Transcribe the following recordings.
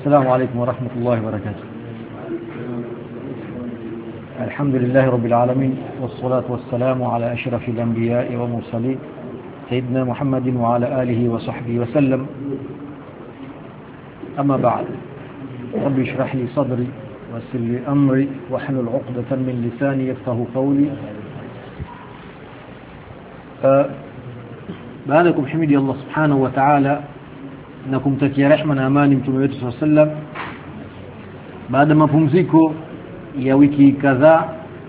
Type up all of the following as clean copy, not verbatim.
السلام عليكم ورحمة الله وبركاته. الحمد لله رب العالمين، والصلاة والسلام على أشرف الأنبياء والمرسلين سيدنا محمد وعلى آله وصحبه وسلم. أما بعد، رب اشرح لي صدري ويسر لي أمري واحلل عقدة من لساني يفقهوا قولي. بعدكم حمدي الله سبحانه وتعالى na kumtakia rehema na amani mtume wetu sallam. Baada mapumziko ya wiki kadhaa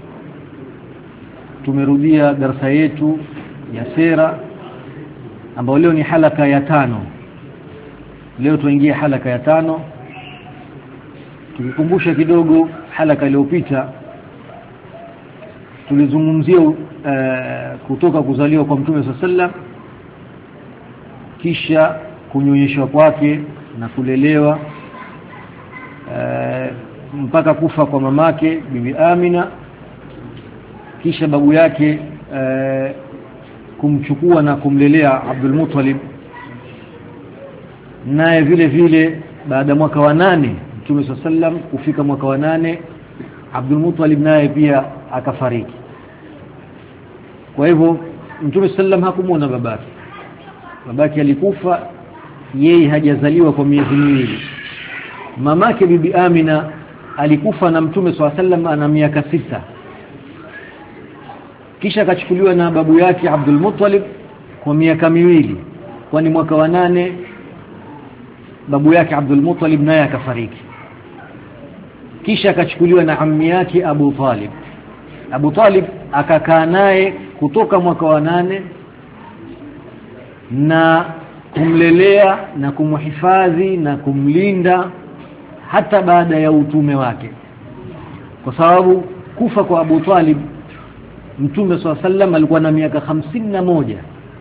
tumerudia darasa yetu ya sera ambayo leo ni halaka ya 5. Leo tuingia halaka ya 5. Tukikumbusha kidogo halaka iliyopita tulizungumzia kutoka kuzaliwa kwa mtume sallam, kisha kunyonyeshwa kwake na kulelewa mpaka kufa kwa mamake bibi Amina, kisha babu yake kumchukua na kumlelea Abdul Muttalib, naye vile vile baada mwaka wa 8 mtume sallam kufika mwaka wa 8 Abdul Muttalib naye pia akafariki. Kwa hivyo mtume sallam hakumuona babake alikufa, yeye hajazaliwa kwa miezi miwili. Mamake bibi Amina alikufa na mtume sallam ana miaka 6. Kisha akachukuliwa na babu yake Abdul Muttalib kwa miaka 2, kwani mwaka wa 8 babu yake Abdul Muttalib naye akafariki. Kisha akachukuliwa na ammi yake Abu Talib. Abu Talib akakaa naye kutoka mwaka wa 8 na kumlelea na kumhifadhi na kumlinda hata baada ya utume wake, kwa sababu kufa kwa Abu Talib mtume sallam alikuwa na miaka 51.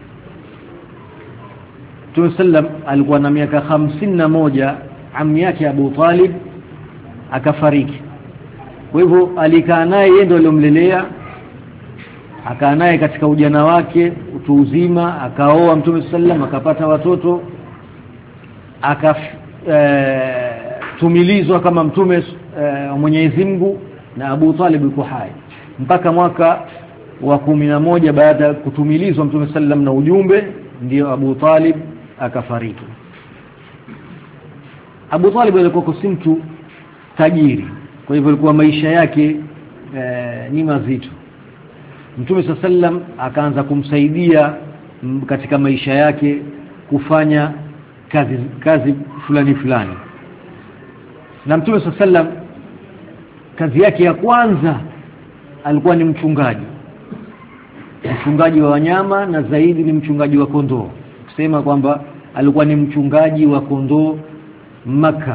Mtume sallam alikuwa na miaka 51, ammi yake Abu Talib akafariki. Kwa hivyo alikaa naye, yeye ndio aliyomlelea, akaa naye katika ujana wake, utu uzima, akaoa mtume sallam, akapata watoto, tumilizwa kama mtume wa Mwenyezi Mungu, na Abu Talib yuko hai mpaka mwaka wa 11 baada ya kutumilizwa mtume sallam na ujumbe, ndio Abu Talib akafariki. Abu Talib alikuwa si mtu tajiri, kwa hivyo alikuwa maisha yake ni mazito. Mtume sallam akaanza kumsaidia katika maisha yake kufanya kazi fulani. Na mtume sallam kazi yake ya kwanza alikuwa ni mchungaji wa wanyama, na zaidi ni mchungaji wa kondoo. Kusema kwamba alikuwa ni mchungaji wa kondoo Makkah.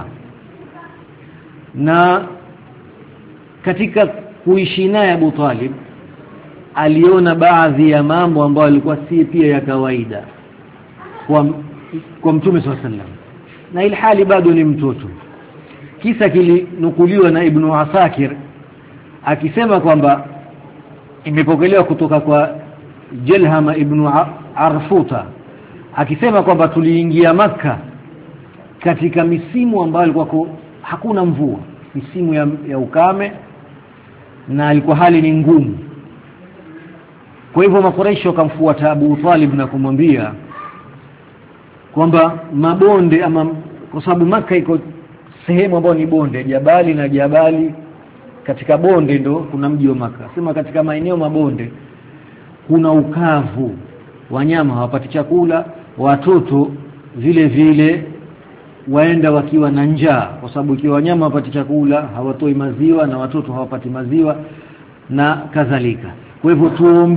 Na katika kuishi naye Abu Talib aliona baadhi ya mambo ambayo alikuwa si pia ya kawaida kwa mtume sallam, na ilhali bado ni mtoto. Kisa kilinukuliwa na Ibn Asakir akisema kwamba imepokelewa kutoka kwa Jalhama ibn Arfuta akisema kwamba tuliingia Makkah katika misimu ambayo ilikuwa hakuna mvua, misimu ya ukame, na ilikuwa hali ni ngumu. Kwa hivyo Makuraishi wakamfuata Abu Talib na kumwambia kwamba mabonde, ama kwa sababu Makkah iko sehemu ambayo ni bonde, jabali na jabali, katika bonde ndo kuna mji wa Makkah. Sema katika maeneo mabonde kuna ukavu, wanyama hawapati chakula, watoto vile vile waenda wakiwa na njaa, kwa sababu ikiwa wanyama hawapati chakula hawatoi maziwa, na watoto hawapati maziwa na kadhalika. Kwa hivyo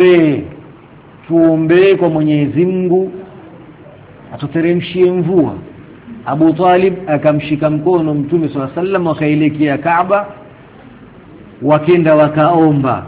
tuombe kwa Mwenyezi Mungu atuteremshie mvua. Abu Talib akamshika mkono mtume sallam, wakaelekea Kaaba, wakenda wakaomba.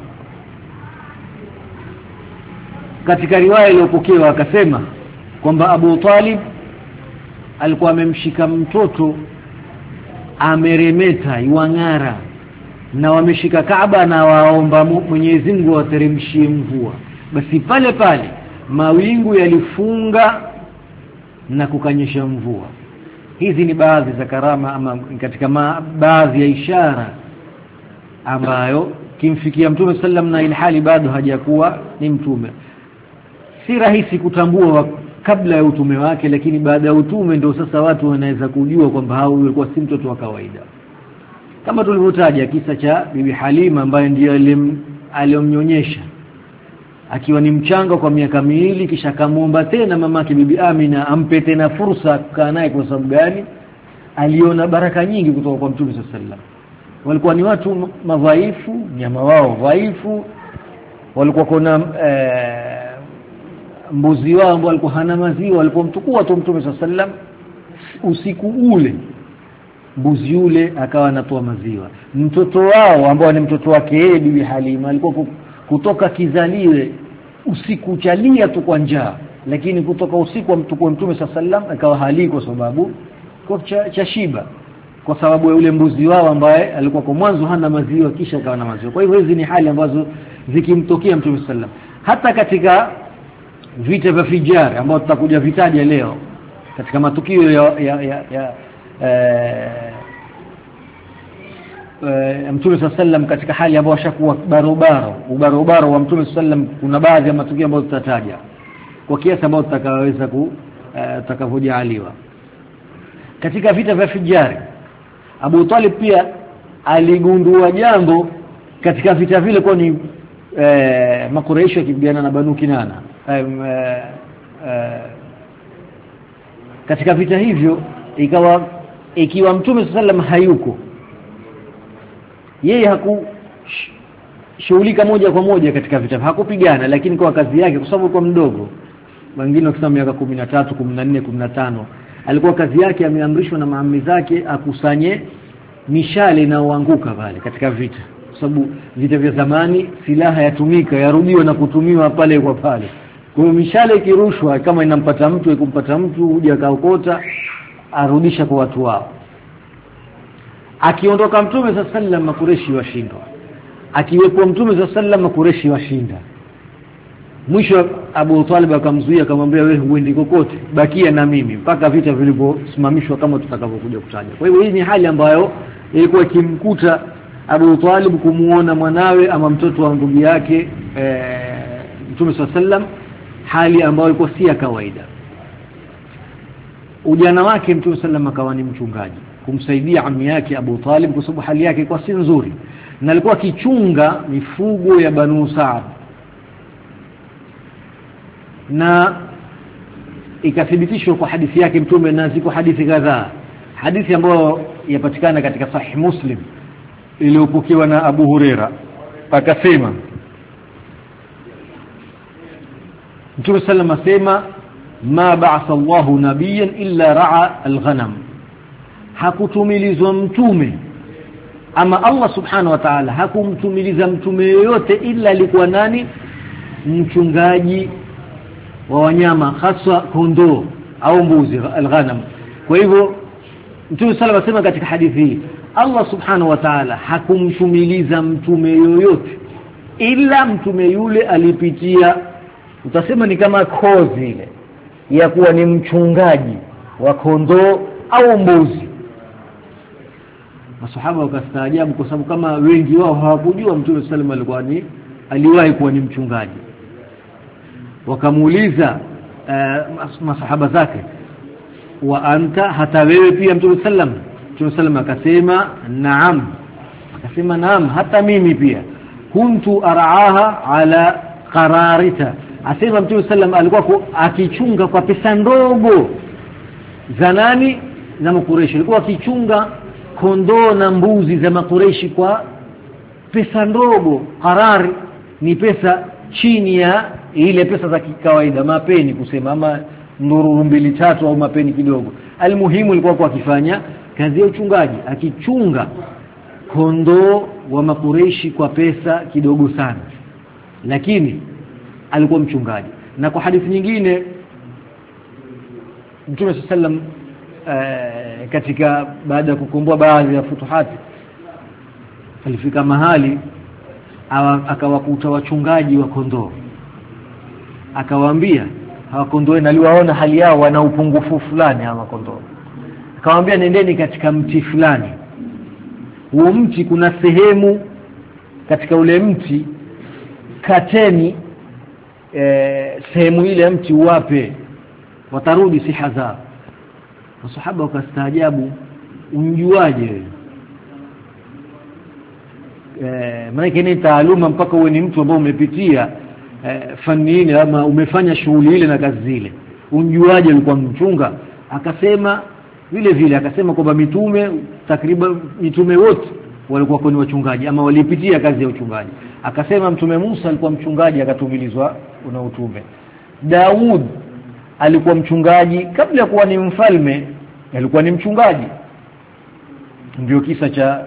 Katika riwaya iliyopokewa akasema kwamba Abu Talib alikuwa amemshika mtoto ameremeta iwangara, na wameshika Kaaba na waomba Mwenyezi Mungu ateremshie mvua. Basi pale pale mawingu yalifunga na kukanyesha mvua. Hizi ni baadhi za karama ama katika baadhi ya ishara ambayo kimfikia Mtume sallam na ilhali bado hajakuwa ni mtume. Si rahisi kutambua kabla ya utume wake, lakini baada ya utume ndio sasa watu wanaweza kujua kwamba hao walikuwa si mtoto wa kawaida. Kama tulivyotaja kisa cha Bibi Halima ambaye ndiye aliyomnyonyesha akiwa ni mchanga kwa miaka miwili, kisha akamuomba tena mamake Bibi Amina ampe tena fursa kukaa naye. Kwa sababu gani? Aliona baraka nyingi kutoka kwa Mtume sallam. Walikuwa ni watu madhaifu, nyama wao dhaifu, walikuwa kuna mbuzi wao ambao walikuwa hana maziwa, walipomtukua tu Mtume sallam usiku ule, mbuzi yule akawa anatoa maziwa. Mtoto wao ambao ni mtoto wake yeye Bibi Halima alikuwa kutoka kizaliwe usiku chalia tu kwa njaa, lakini kutoka usiku wa Mtume sallam akawa hali kwa sababu cha shiba, kwa sababu ya ule mbuzi wao ambaye alikuwa kwa mwanzo hana maziwa kisha akawa na maziwa. Kwa hivyo hizi ni hali ambazo zikimtokea Mtume sallam. Hata katika vita vya Fijar ambao tutakuja vitaja leo, katika matukio ya Mtume sallam katika hali ambayo ashakuwa barobaro wa Mtume sallam, kuna baadhi ya matukio ambayo tutataja kwa kiasi ambayo tutakaweza tutakavyojaliwa. Katika vita vya Fijar Abu Talib pia aligundua jambo katika vita vile, kwa ni Makuraishi wakipigana na Banu Kinana. Katika vita hivyo ikiwa Mtume sallam hayuko, yeye hakushughulika moja kwa moja katika vita, hakupigana, lakini kwa kazi yake, kwa sababu kwa mdogo, wengine wakisema miaka 13, 14, 15, alikuwa kazi yake ameamrishwa na maami zake akusanye mishale na uanguka pale katika vita, kwa sababu vita vya zamani silaha yatumika yarudiwa na kutumiwa pale kwa pale. Kwa hiyo mishale ikirushwa kama inampata mtu, ikumpata mtu huja kaokota arudisha kwa watu wao. Akiondoka Mtume sallam Makureshi washindwa, akiwepo Mtume sallam Makureshi washinda. Mwisho Abu Talib akamzuia, akamwambia wewe huendi kokote, bakia na mimi mpaka vita vilivyosimamishwa kama tutakavyokuja kutaja. Kwa hivyo hii ni hali ambayo ilikuwa ikimkuta Abu Talib kumuona mwanawe ama mtoto wa ndugu yake Mtume sallam, hali ambayo ilikuwa si ya kawaida. Ujana wake Mtume sallam akawa ni mchungaji kumsaidia ammi yake Abu Talib, kwa sababu hali yake kwa si nzuri, na alikuwa akichunga mifugo ya Banu Saad. Na ikathibitishwa kwa hadithi yake Mtume, na ziko hadithi kadhaa, hadithi ambayo yapatikana katika Sahih Muslim iliyopokewa na Abu Huraira, akasema Mtume sallam asema ma ba'atha Allahu nabiyyan illa ra'a al-ghanam, hakutumilizwa mtume ama Allah subhanahu wa ta'ala hakumtumiliza mtume yoyote ila alikuwa nani? Mchungaji wa wanyama, hasa kondoo au mbuzi, al-ghanam. Kwa hivyo Mtume sallallahu alayhi wasallam katika hadithi hii, Allah subhanahu wa ta'ala hakumtumiliza mtume yoyote ila mtume yule alipitia, utasema ni kama kozi ile ya kuwa ni mchungaji wa kondoo au mbuzi. Masahaba wakastaajabu, kwa sababu kama wengi wao hawakujua Mtume sallallahu alayhi wasallam aliwahi kuwa ni mchungaji. Wakamuuliza masahaba zake, wa anta, hata wewe pia Mtume sallam? Mtume sallam akasema naam, akasema naam, hata mimi pia. Kuntu araaha ala qararita, asema Mtume sallam alikuwa akichunga kwa pesa ndogo za nani? Za Makureishi. Alikuwa akichunga kondoo na mbuzi za Makureishi kwa pesa ndogo. Qarari ni pesa chini ya ile pesa za kawaida, mapeni kusema, ama ndururu 2-3 au mapeni kidogo. Almuhimu alikuwa kwa akifanya kazi ya uchungaji, akichunga kondoo wa Makureishi kwa pesa kidogo sana, lakini alikuwa mchungaji. Na kwa hadithi nyingine Mtume sallam katika baada ya kukomboa baadhi ya futuhati, alifika mahali akawakuta wachungaji wa kondoo, akawaambia hawa kondoo, naliwaona hali yao wana upungufu fulani hawa kondoo. akamwambia nendeni katika mti fulani. Huo mti kuna sehemu katika ule mti, kateni sehemu ile ya mti uwape, watarudi siha zao. Masahaba wakastaajabu, unjuaje wewe? Maana ni taaluma mpaka uwe ni mtu ambaye umepitia fani ile ama umefanya shughuli ile na kazi zile. Unjuaje alikuwa mchunga? Akasema vile vile, akasema kwamba mitume, takriban mitume wote walikuwa ni wachungaji ama walipitia kazi ya uchungaji. Akasema mtume Musa alikuwa mchungaji akatumilizwa una utume. Daud alikuwa mchungaji kabla ya kuwa ni mfalme, alikuwa ni mchungaji. Ndio kisa cha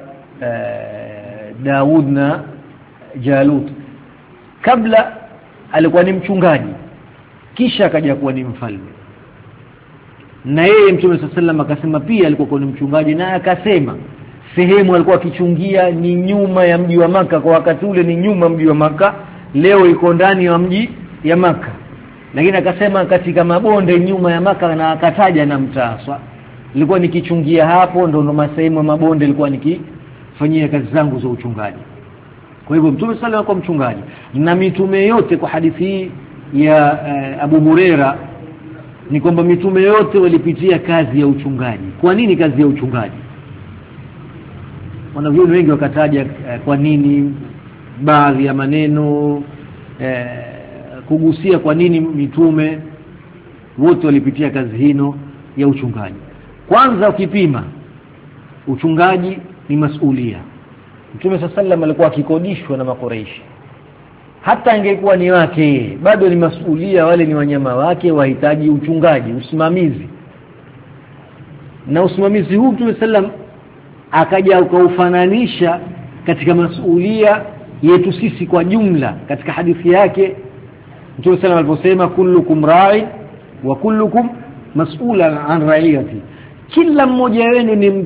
Daud na Jalut. Kabla alikuwa ni mchungaji, kisha akaja kuwa ni mfalme. Na yeye mtume sallallahu akasema pia alikuwa ni mchungaji, na akasema sehemu alikuwa akichungia ni nyuma ya mji wa Maka. Kwa wakati ule ni nyuma mji wa Maka, leo iko ndani ya mji ya Maka. Lakini akasema katika mabonde nyuma ya Maka, na akataja na Mtaswa, nilikuwa nikichungia hapo, ndo masehemu ya mabonde nilikuwa nikifanyia kazi zangu za uchungaji. Kwa hivyo mtume sallallahu alikuwa mchungaji. Na mitume yote, kwa hadithi hii ya Abu Huraira, ni kwamba mitume yote walipitia kazi ya uchungaji. Kwa nini kazi ya uchungaji? Wanavyuoni wengi wakataja kwa nini baadhi ya maneno kugusia kwa nini mitume wote walipitia kazi hino ya uchungaji. Kwanza ukipima, uchungaji ni masulia. Mtume sallallahu alikuwa akikodishwa na Makuraishi. Hata angekuwa ni wake, bado ni masulia, wale ni wanyama wake, wahitaji uchungaji, usimamizi. Na usimamizi huu Mtume sallallahu akaja ukaufananisha katika masulia yetu sisi kwa jumla. Katika hadithi yake Mtume sallallahu aliposema kullukum ra'i wa kullukum mas'ulan an ra'iyati, kila mmoja wenu ni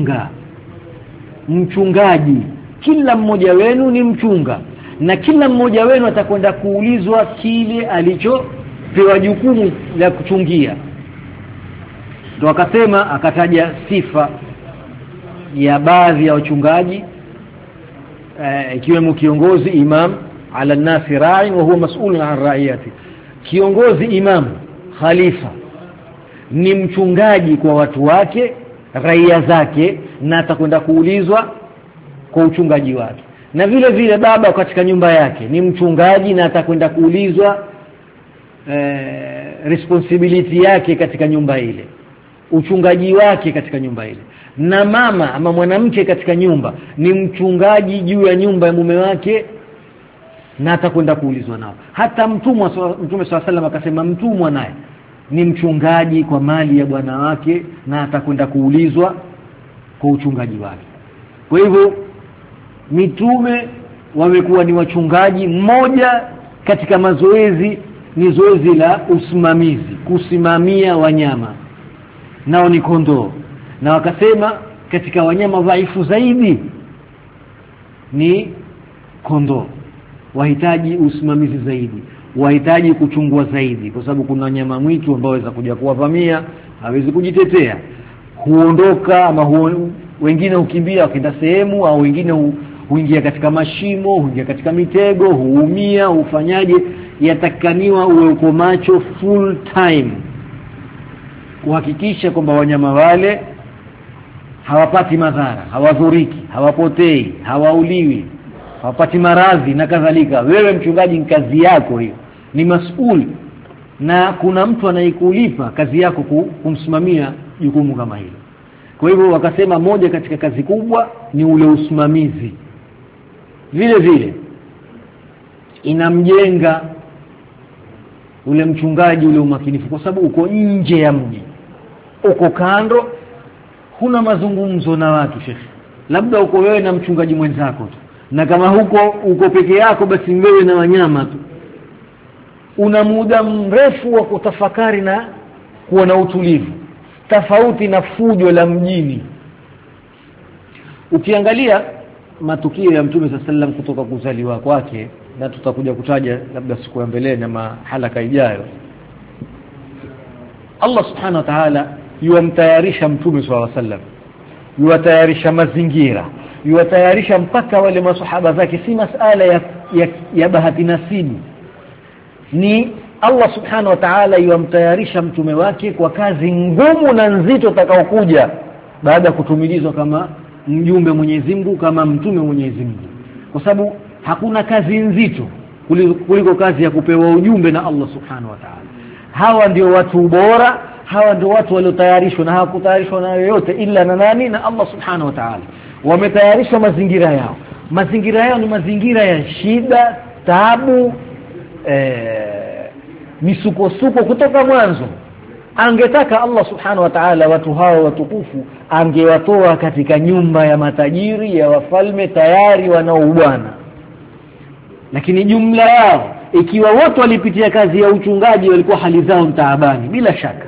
mchungaji, kila mmoja wenu ni mchunga, na kila mmoja wenu atakwenda kuulizwa kile alichopewa jukumu la kuchungia. Ndio akasema, akataja sifa ya baadhi ya wachungaji, ikiwemo kiongozi, imam ala nasi ra'in wa huwa mas'ulun an ra'iyati. Kiongozi, imam, khalifa ni mchungaji kwa watu wake, raia zake, na atakwenda kuulizwa kwa uchungaji wake. Na vile vile baba katika nyumba yake ni mchungaji, na atakwenda kuulizwa responsibility yake katika nyumba ile, uchungaji wake katika nyumba ile. Na mama ama mwanamke katika nyumba ni mchungaji juu ya nyumba ya mume wake, na atakwenda kuulizwa nao. Hata mtumwa, Mtume SAW akasema mtumwa naye ni mchungaji kwa mali ya bwana wake, na atakwenda kuulizwa kwa uchungaji wake. Kwa hivyo mitume wamekuwa ni wachungaji. Mmoja katika mazoezi ni zoezi la usimamizi, kusimamia wanyama, nao ni kondoo. Na wakasema katika wanyama dhaifu zaidi ni kondoo, wahitaji usimamizi zaidi, wahitaji kuchungwa zaidi, kwa sababu kuna wanyama mwitu ambao waweza kuja kuwavamia, hawezi kujitetea, huondoka ama wengine hukimbia wakienda sehemu, au wengine huingia katika mashimo, huingia katika mitego, huumia, hufanyaje. Yatakaniwa uwe uko macho full time kuhakikisha kwamba wanyama wale hawapati madhara, hawadhuriki, hawapotei, hawauliwi, hawapati maradhi na kadhalika. Wewe mchungaji, ni kazi yako hiyo, ni mas'ul, na kuna mtu anayekulipa kazi yako kumsimamia jukumu kama hilo. Kwa hivyo wakasema moja katika kazi kubwa ni ule usimamizi. Vile vile inamjenga ule mchungaji ule umakinifu, kwa sababu uko nje ya mji, uko kando, huna mazungumzo na watu shekhi, labda uko wewe na mchungaji mwenzako tu, na kama uko peke yako, basi wewe na wanyama tu. Una muda mrefu wa kutafakari na kuwa na utulivu, tofauti na fujo la mjini. Ukiangalia matukio ya Mtume sallallahu kutoka kuzaliwa kwake, na tutakuja kutaja labda siku ya mbele na mahalaka ijayo, Allah subhanahu wa ta'ala yuamtayarisha mtume sallallahu alaihi wasallam, yuatayarisha mazingira, yuatayarisha mpaka wale masahaba zake. Si masala ya bahati nasibu, ni Allah subhanahu wa ta'ala yuamtayarisha mtume wake kwa kazi ngumu na nzito itakayokuja baada ya kutumilizwa kama mjumbe Mwenyezi Mungu, kama mtume Mwenyezi Mungu. Kwa sababu hakuna kazi nzito kuliko kazi ya kupewa ujumbe na Allah subhanahu wa ta'ala. Hawa ndio watu bora, hawa ndio watu waliotayarishwa, na hawakutayarishwa na yoyote ila na nani? Na Allah subhanahu wa ta'ala. Wametayarishwa mazingira yao. Mazingira yao ni mazingira ya shida, taabu, misukosuko kutoka mwanzo. Angetaka Allah subhanahu wa ta'ala watu hao watukufu angewatoa katika nyumba ya matajiri, ya wafalme tayari wanaoubwana. Lakini jumla yao, ikiwa wote walipitia kazi ya uchungaji, walikuwa hali zao mtaabani bila shaka.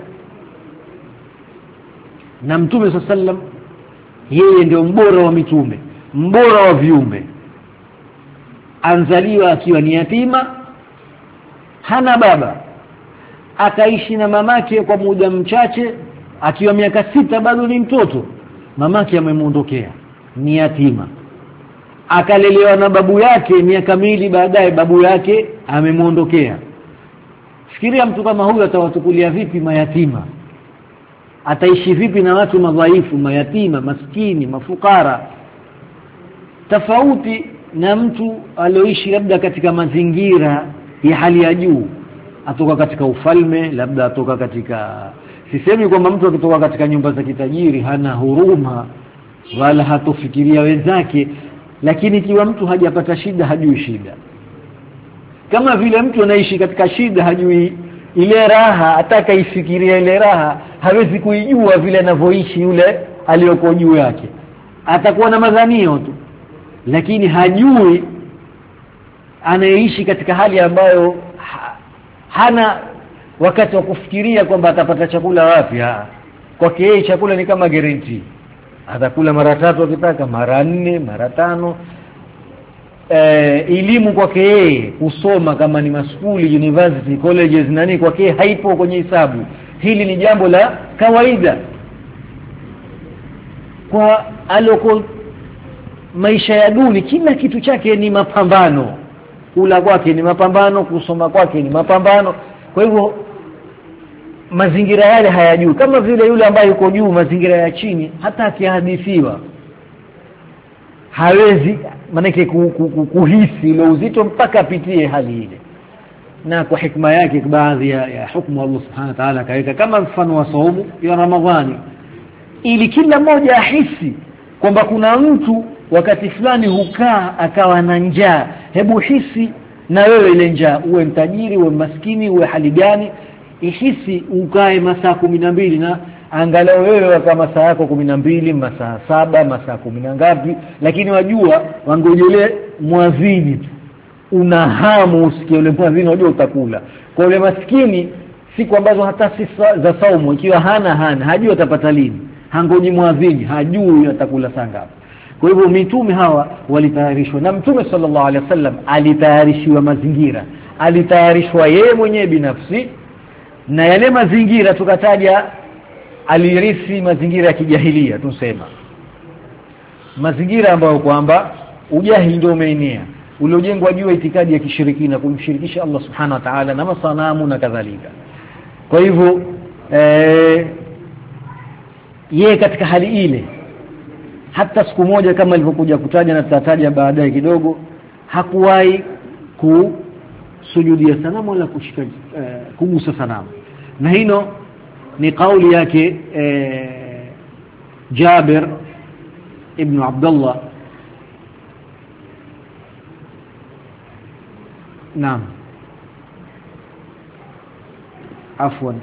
Na Mtume sallallahu alaihi wasallam yeye ndio mbora wa mitume, mbora wa viumbe. Anzaliwa akiwa ni yatima, hana baba, akaishi na mamake kwa muda mchache. Akiwa miaka 6 bado ni mtoto, mamake amemuondokea, ni yatima. Akalelewa na babu yake, miaka 2 baadaye babu yake amemuondokea. Fikiria mtu kama huyu atawatukulia vipi mayatima? Ataishi vipi na watu madhaifu, mayatima, maskini, mafukara? Tofauti na mtu alioishi labda katika mazingira ya hali ya juu, atoka katika ufalme, labda atoka katika, sisemi kwamba mtu akitoka katika nyumba za kitajiri hana huruma wala hatofikiria wenzake, lakini ikiwa mtu hajapata shida hajui shida. Kama vile mtu anaishi katika shida hajui ile raha, ataka ifikiria ile raha, hawezi kuijua vile anavyoishi yule aliyoko juu yake. Atakuwa na madhanio tu, lakini hajui anaishi katika hali ambayo hana wakati wa kufikiria kwamba atapata chakula wapi. Kwake yeye chakula ni kama guarantee. Atakula mara 3 akitaka, mara 4, mara 5. Elimu kwake yeye, kusoma kama ni maskuli, university, colleges nani, kwake haipo kwenye hisabu. Hili ni jambo la kawaida. Kwa aloko maisha ya duni, kila kitu chake ni mapambano. Kula kwake ni mapambano, kusoma kwake ni mapambano. Kwa hivyo mazingira yale hayajui. Kama vile yule ambaye yuko juu, mazingira ya chini, hata akihadithiwa hawezi manake kuhisi ile uzito mpaka apitie hali ile. Na kwa hikma yake baadhi ya hukumu Allah subhanahu wa ta'ala kaweka kama mfano wa saumu ya Ramadhani, ili kila mmoja ahisi kwamba kuna mtu wakati fulani hukaa akawa na njaa. Hebu hisi na wewe ile njaa, uwe mtajiri, uwe maskini, uwe hali gani, ihisi ukae masaa 12, na angalau wewe kama masaa yako 12, masaa 7, masaa 10 ngapi, lakini wajua wangojelee muadhini tu. Una hamu usikie ule muadhini, unajua utakula. Kwa yule maskini siku ambazo hata si za saumu, ikiwa hana hajui atapata lini, hangoji muadhini, hajui atakula saa ngapi. Kwa hivyo mitume hawa walitayarishwa, na Mtume sallallahu alaihi wasallam alitayarishiwa mazingira, alitayarishwa yeye mwenyewe binafsi. Na yale mazingira tukataja, alirithi mazingira ya kijahilia, tusema mazingira ambayo kwamba ujahili ndio umeenea, uliojengwa juu ya itikadi ya kishirikina, kumshirikisha Allah subhanahu wa ta'ala na masanamu na kadhalika. Kwa hivyo yeye katika hali ile, hata siku moja kama ilivyokuja kutaja na tutataja baadaye kidogo, hakuwahi kusujudia sanamu wala kushika kugusa sanamu. Na hino ni kauli yake Jabir ibn Abdullah, naam, afwan,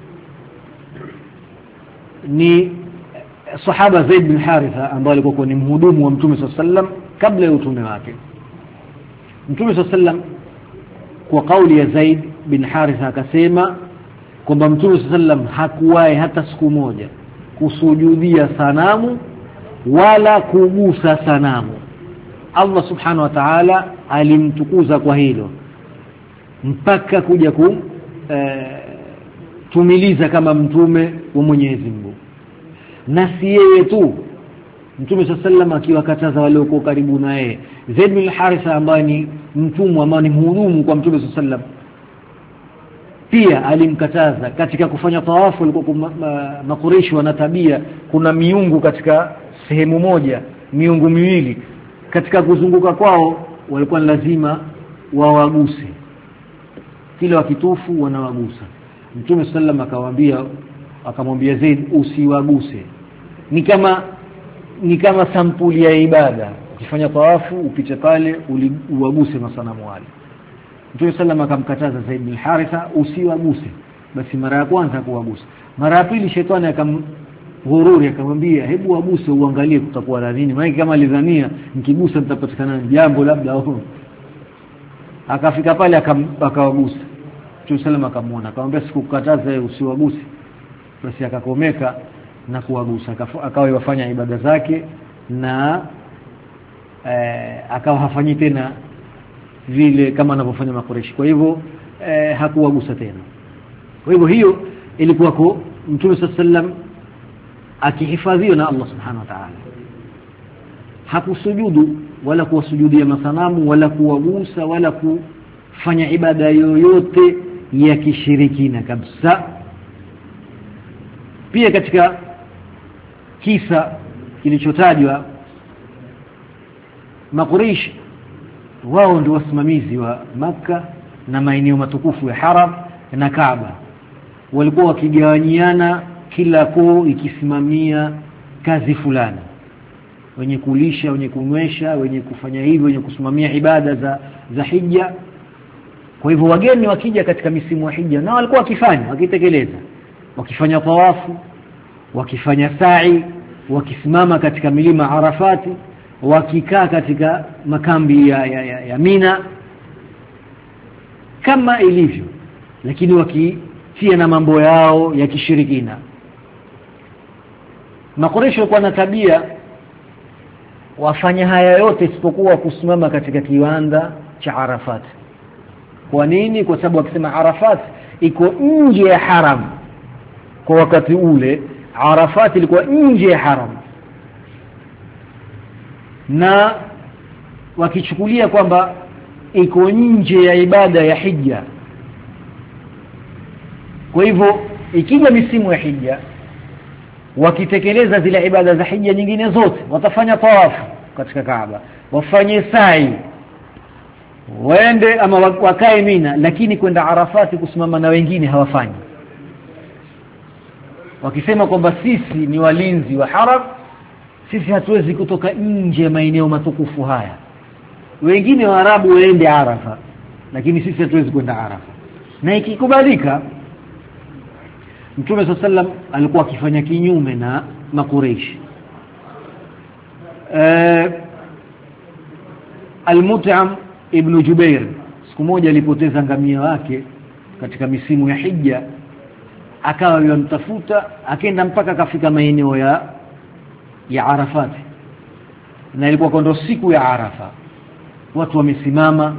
ni sahaba Zaid bin Haritha ambaye alikuwa ni mhudumu wa Mtume sallallahu alaihi wasallam kabla ya utume wake. Mtume sallallahu alaihi wasallam kwa kauli ya Zaid bin Haritha akasema kwamba Mtume sallallahu alaihi wasallam hakuwahi hata siku moja kusujudia sanamu wala kugusa sanamu. Allah subhanahu wa ta'ala alimtukuza kwa hilo mpaka kuja tumiliza kama mtume wa Mwenyezi Mungu. Na si yeye tu, Mtume sallam akiwakataza wale walio karibu na yeye. Zaid bin Haritha ambaye ni mtumwa ambaye ni mhudumu kwa Mtume sallam, pia alimkataza katika kufanya tawafu. Walikuwa Makureishi wana tabia, kuna miungu katika sehemu moja, miungu miwili, katika kuzunguka kwao walikuwa lazima wawaguse, kila wakitufu wanawagusa. Mtume sallam akamwambia Zaid, usiwaguse. Ni kama sampuli ya ibada, ukifanya tawafu upite pale uwaguse masanamu wale. Mtume sallam akamkataza Zaid bin Haritha, usiwaguse. Basi mara ya kwanza kuwagusa, mara ya pili shetani akamghururi, akamwambia hebu waguse uangalie kutakuwa na nini, maana kama alidhania nikigusa nitapatikana jambo labda. Akafika pale akawagusa. Mtume sallam akamwona, akamwambia sikukataza usiwaguse. Basi akakomeka na kuwagusa, akawa yafanya ibada zake na akawa hafanyi tena vile kama anavyofanya Makureishi. Kwa hivyo hakuwagusa tena. Kwa hivyo hiyo ilikuwa kwa Mtume sallam akihifadhiwa na Allah subhanahu wa ta'ala. Hakusujudu wala kuwasujudia masanamu wala kuwagusa wala kufanya ibada yoyote ya kishirikina kabisa. Pia katika kisa kilichotajwa, Makureishi wao ndio wasimamizi wa Makka na maeneo matukufu ya Haram na Kaaba. Walikuwa wakigawanyiana, kila koo ikisimamia kazi fulani, wenye kulisha, wenye kunywesha, wenye kufanya hivyo, wenye kusimamia ibada za hija. Kwa hivyo wageni wakija katika misimu wa hija, na walikuwa wakitekeleza, wakifanya tawafu, wakifanya sa'i, wakisimama katika milima Arafati, wakikaa katika makambi ya Mina kama ilivyo, lakini wakitia na mambo yao ya kishirikina. Makureishi walikuwa na tabia wafanya haya yote isipokuwa kusimama katika kiwanda cha Arafat. Kwa nini? Kwa sababu wakisema Arafat iko nje ya haram. Kwa wakati ule Arafat ilikuwa nje ya haram, na wakichukulia kwamba iko nje ya ibada ya hija. Kwa hivyo ikija misimu ya hija, wakitekeleza zile ibada za hija nyingine zote, watafanya tawafu katika Kaaba, wafanye sa'i, waende ama wakae Mina, lakini kwenda Arafati kusimama na wengine hawafanyi. Wakisema kwamba sisi ni walinzi wa haram, sisi hatuwezi kutoka nje ya maeneo matukufu haya. Wengine Waarabu waende Arafa, lakini sisi hatuwezi kwenda Arafa. Na ikikubalika, Mtume sallam alikuwa akifanya kinyume na Makureishi. Al-Mut'am ibn Jubair siku moja alipoteza ngamia wake katika misimu ya hija, akawa yamtafuta, akaenda mpaka kafika maeneo ya Arafat, na ilikuwa kondo siku ya Arafa, watu wamesimama.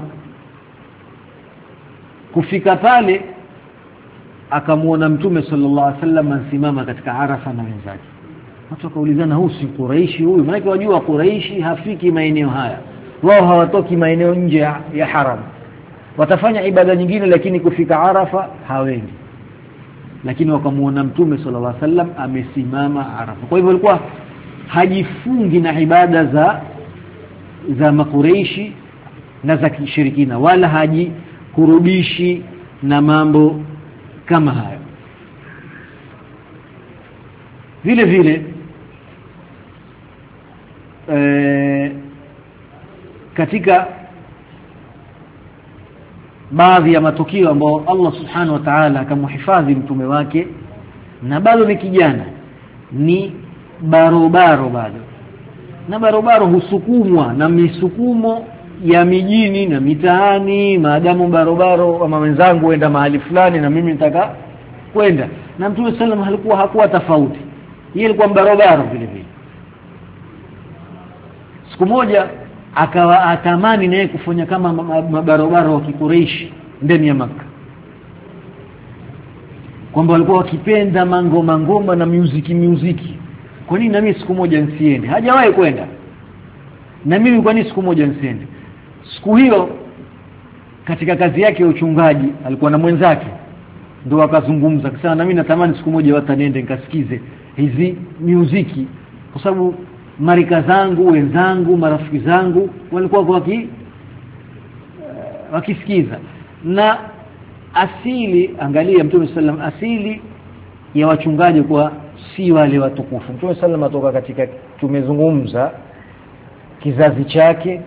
Kufika pale akamuona Mtume sallallahu alaihi wasallam ansimama katika Arafa na wenzake. Watu wakaulizana, huyu si Quraishi huyu? Maana wajua Quraishi hafiki maeneo haya, wao hawatoki maeneo nje ya haram, watafanya ibada nyingine, lakini kufika Arafa hawendi. Lakini wakamuona Mtume sallallahu alaihi wasallam amesimama Arafa. Kwa hivyo alikuwa hajifungi na ibada za Makureishi na za kishirikina, wala hajikurubishi na mambo kama hayo. Vile vile katika baadhi ya matukio ambayo Allah subhanahu wa ta'ala akamhifadhi mtume wake, na bado ni kijana, ni barobaro bado, na barobaro husukumwa na misukumo ya mijini na mitaani. Maadamu barobaro ama wenzangu enda mahali fulani na mimi nitaka kwenda, na Mtume sallam hakuwa tofauti, yeye alikuwa barobaro vile vile. Siku moja akawa atamani naye kufanya kama mabarobaro wa Quraysh ndani ya Makka. kwamba walikuwa wakipenda ngoma na muziki. Kwa nini na mimi siku moja nisiende? Hajawahi kwenda. Na mimi kwa nini siku moja nisiende? Siku hiyo katika kazi yake ya uchungaji alikuwa na mwenzake, ndio akazungumza akasema na mimi natamani siku moja hata niende nikasikize hizi muziki, kwa sababu marika zangu, wenzangu, marafiki zangu walikuwa wakisikiza. Na asili, angalia Mtume sallam, asili ya wachungaji kwa si wale watukufu. Mtume sallam atoka katika, tumezungumza kizazi chake,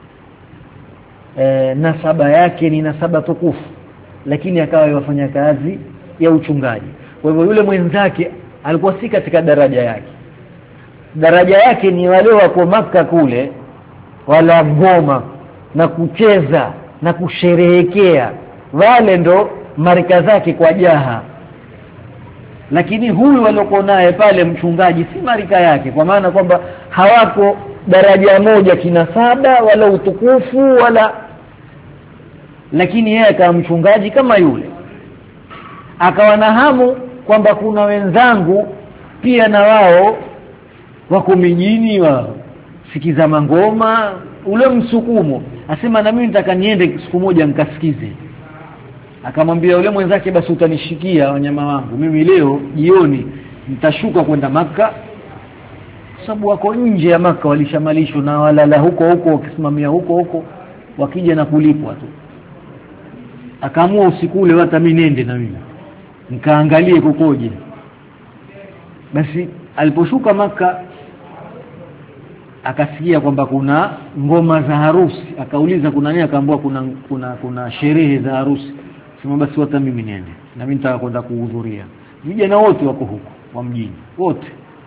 nasaba yake ni nasaba tukufu, lakini akawa yafanya kazi ya uchungaji. Kwa hivyo yule mwenzake alikuwa si katika daraja yake. Daraja yake ni wale wako Makka kule, wala ngoma na kucheza na kusherehekea, wale ndo marika zake kwa jaha. Lakini huyu waliokuwa naye pale mchungaji si marika yake, kwa maana kwamba hawako daraja moja kinasaba wala utukufu wala, lakini yeye kama mchungaji kama yule akawa na hamu kwamba kuna wenzangu pia na wao wako mijini sikiza mangoma, ule msukumo. Asema na mimi nitaka niende siku moja nikasikize. Akamwambia yule mwenzake, basi utanishikia wanyama wangu, mimi leo jioni nitashuka kwenda Makka, sababu wako nje ya Makka walishamalishwa na walala huko wakisimamia huko wakija na kulipwa tu. Akaamua usiku ule hata mimi nende na mimi nikaangalie kukoje. Basi aliposhuka Makka akasikia kwamba kuna ngoma za harusi, akauliza kuna nini, akaambiwa kuna sherehe za harusi. Sema basi hata mimi niende, na mimi nitaka kwenda kuhudhuria. Vijana wote wako huko wa mjini wote.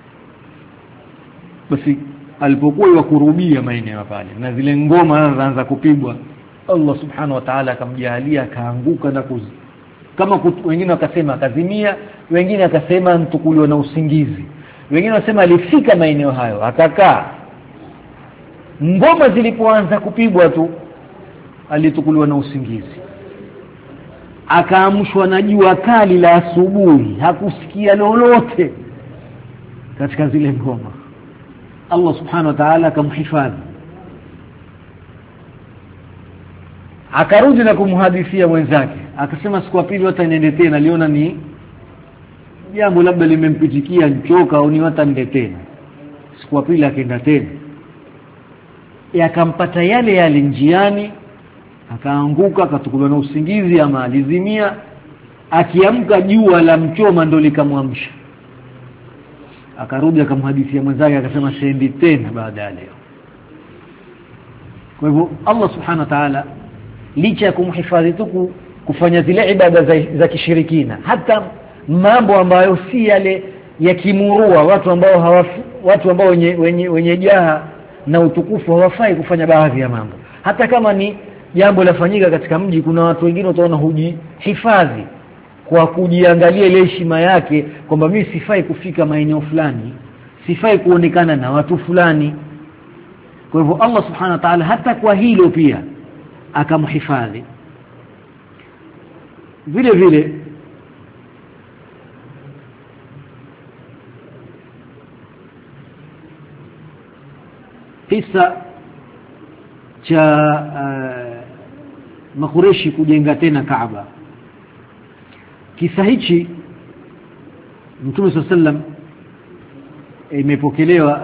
Basi alipokuwa yakurubia maeneo pale na zile ngoma zinaanza kupigwa, Allah subhanahu wa ta'ala akamjalia akaanguka na kama wengine wakasema akazimia, wengine akasema mtukuliwa na usingizi, wengine wasema alifika maeneo hayo akakaa. Ngoma zilipoanza kupigwa tu alitukuliwa na usingizi, akaamshwa na jua kali la asubuhi, hakusikia lolote katika zile ngoma. Allah subhanahu wa ta'ala akamhifadhi. Akarudi na kumhadithia mwenzake, akasema siku ya pili hata niende tena, aliona ni jambo labda limempitikia nchoka au ni hata niende tena. Siku ya pili akaenda tena, yakampata yale njiani, akaanguka akatukuliwa na usingizi ama alizimia. Akiamka jua la mchoma ndo likamwamsha. Akarudi akamhadithia mwenzake, akasema sendi tena baada ya leo. Kwa hivyo Allah subhanahu wa ta'ala licha ya kumhifadhi tu kufanya zile ibada za kishirikina, hata mambo ambayo si yale ya kimurua, watu ambao wenye jaha na utukufu hawafai kufanya baadhi ya mambo. Hata kama ni jambo lafanyika katika mji, kuna watu wengine utaona hujihifadhi kwa kujiangalia ile heshima yake, kwamba mimi sifai kufika maeneo fulani, sifai kuonekana na watu fulani. Kwa hivyo Allah subhanahu wa ta'ala hata kwa hilo pia akamhifadhi. Vile vile kisa cha Makureshi kujenga tena Kaaba. Kisa hichi Mtume sallam imepokelewa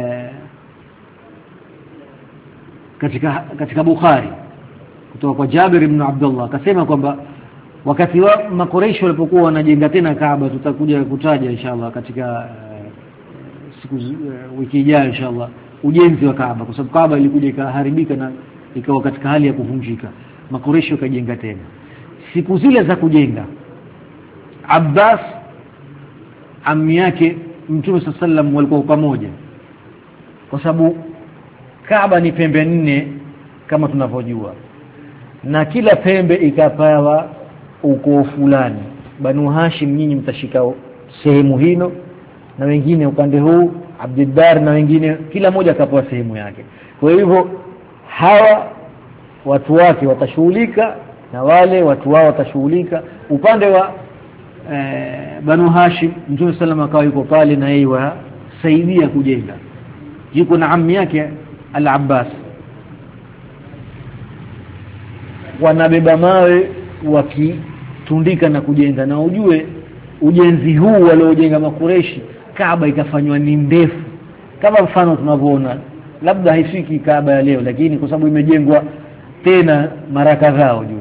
katika Bukhari kutoka kwa Jabir ibn Abdullah, akasema kwamba wakati wa Makureshi walipokuwa wanajenga tena Kaaba, tutakuja kutaja inshallah katika siku wiki ijayo inshallah ujenzi wa Kaaba, kwa sababu Kaaba ilikuja ikaharibika na ikawa katika hali ya kuvunjika. Makureshi wakajenga tena. Siku zile za kujenga, Abbas ammi yake Mtume sallam walikuwa pamoja, kwa sababu Kaaba ni pembe 4 kama tunavyojua, na kila pembe ikapawa ukoo fulani. Banu Hashim nyinyi mtashika sehemu hino, na wengine upande huu Abdiddar, na wengine kila moja akapewa sehemu yake. Kwa hivyo hawa watu wake watashughulika na wale watu wao watashughulika. Upande wa Banu Hashim, Mtume sallam akawa yuko pale na yeye wasaidia kujenga. Yuko na ammi yake Al-Abbas, wanabeba mawe wakitundika na kujenga. Na ujue ujenzi huu waliojenga Makureishi, Kaaba ikafanywa ni ndefu kama mfano tunavyoona, labda haifiki Kaaba ya leo, lakini kwa sababu imejengwa tena mara kadhaa ujue.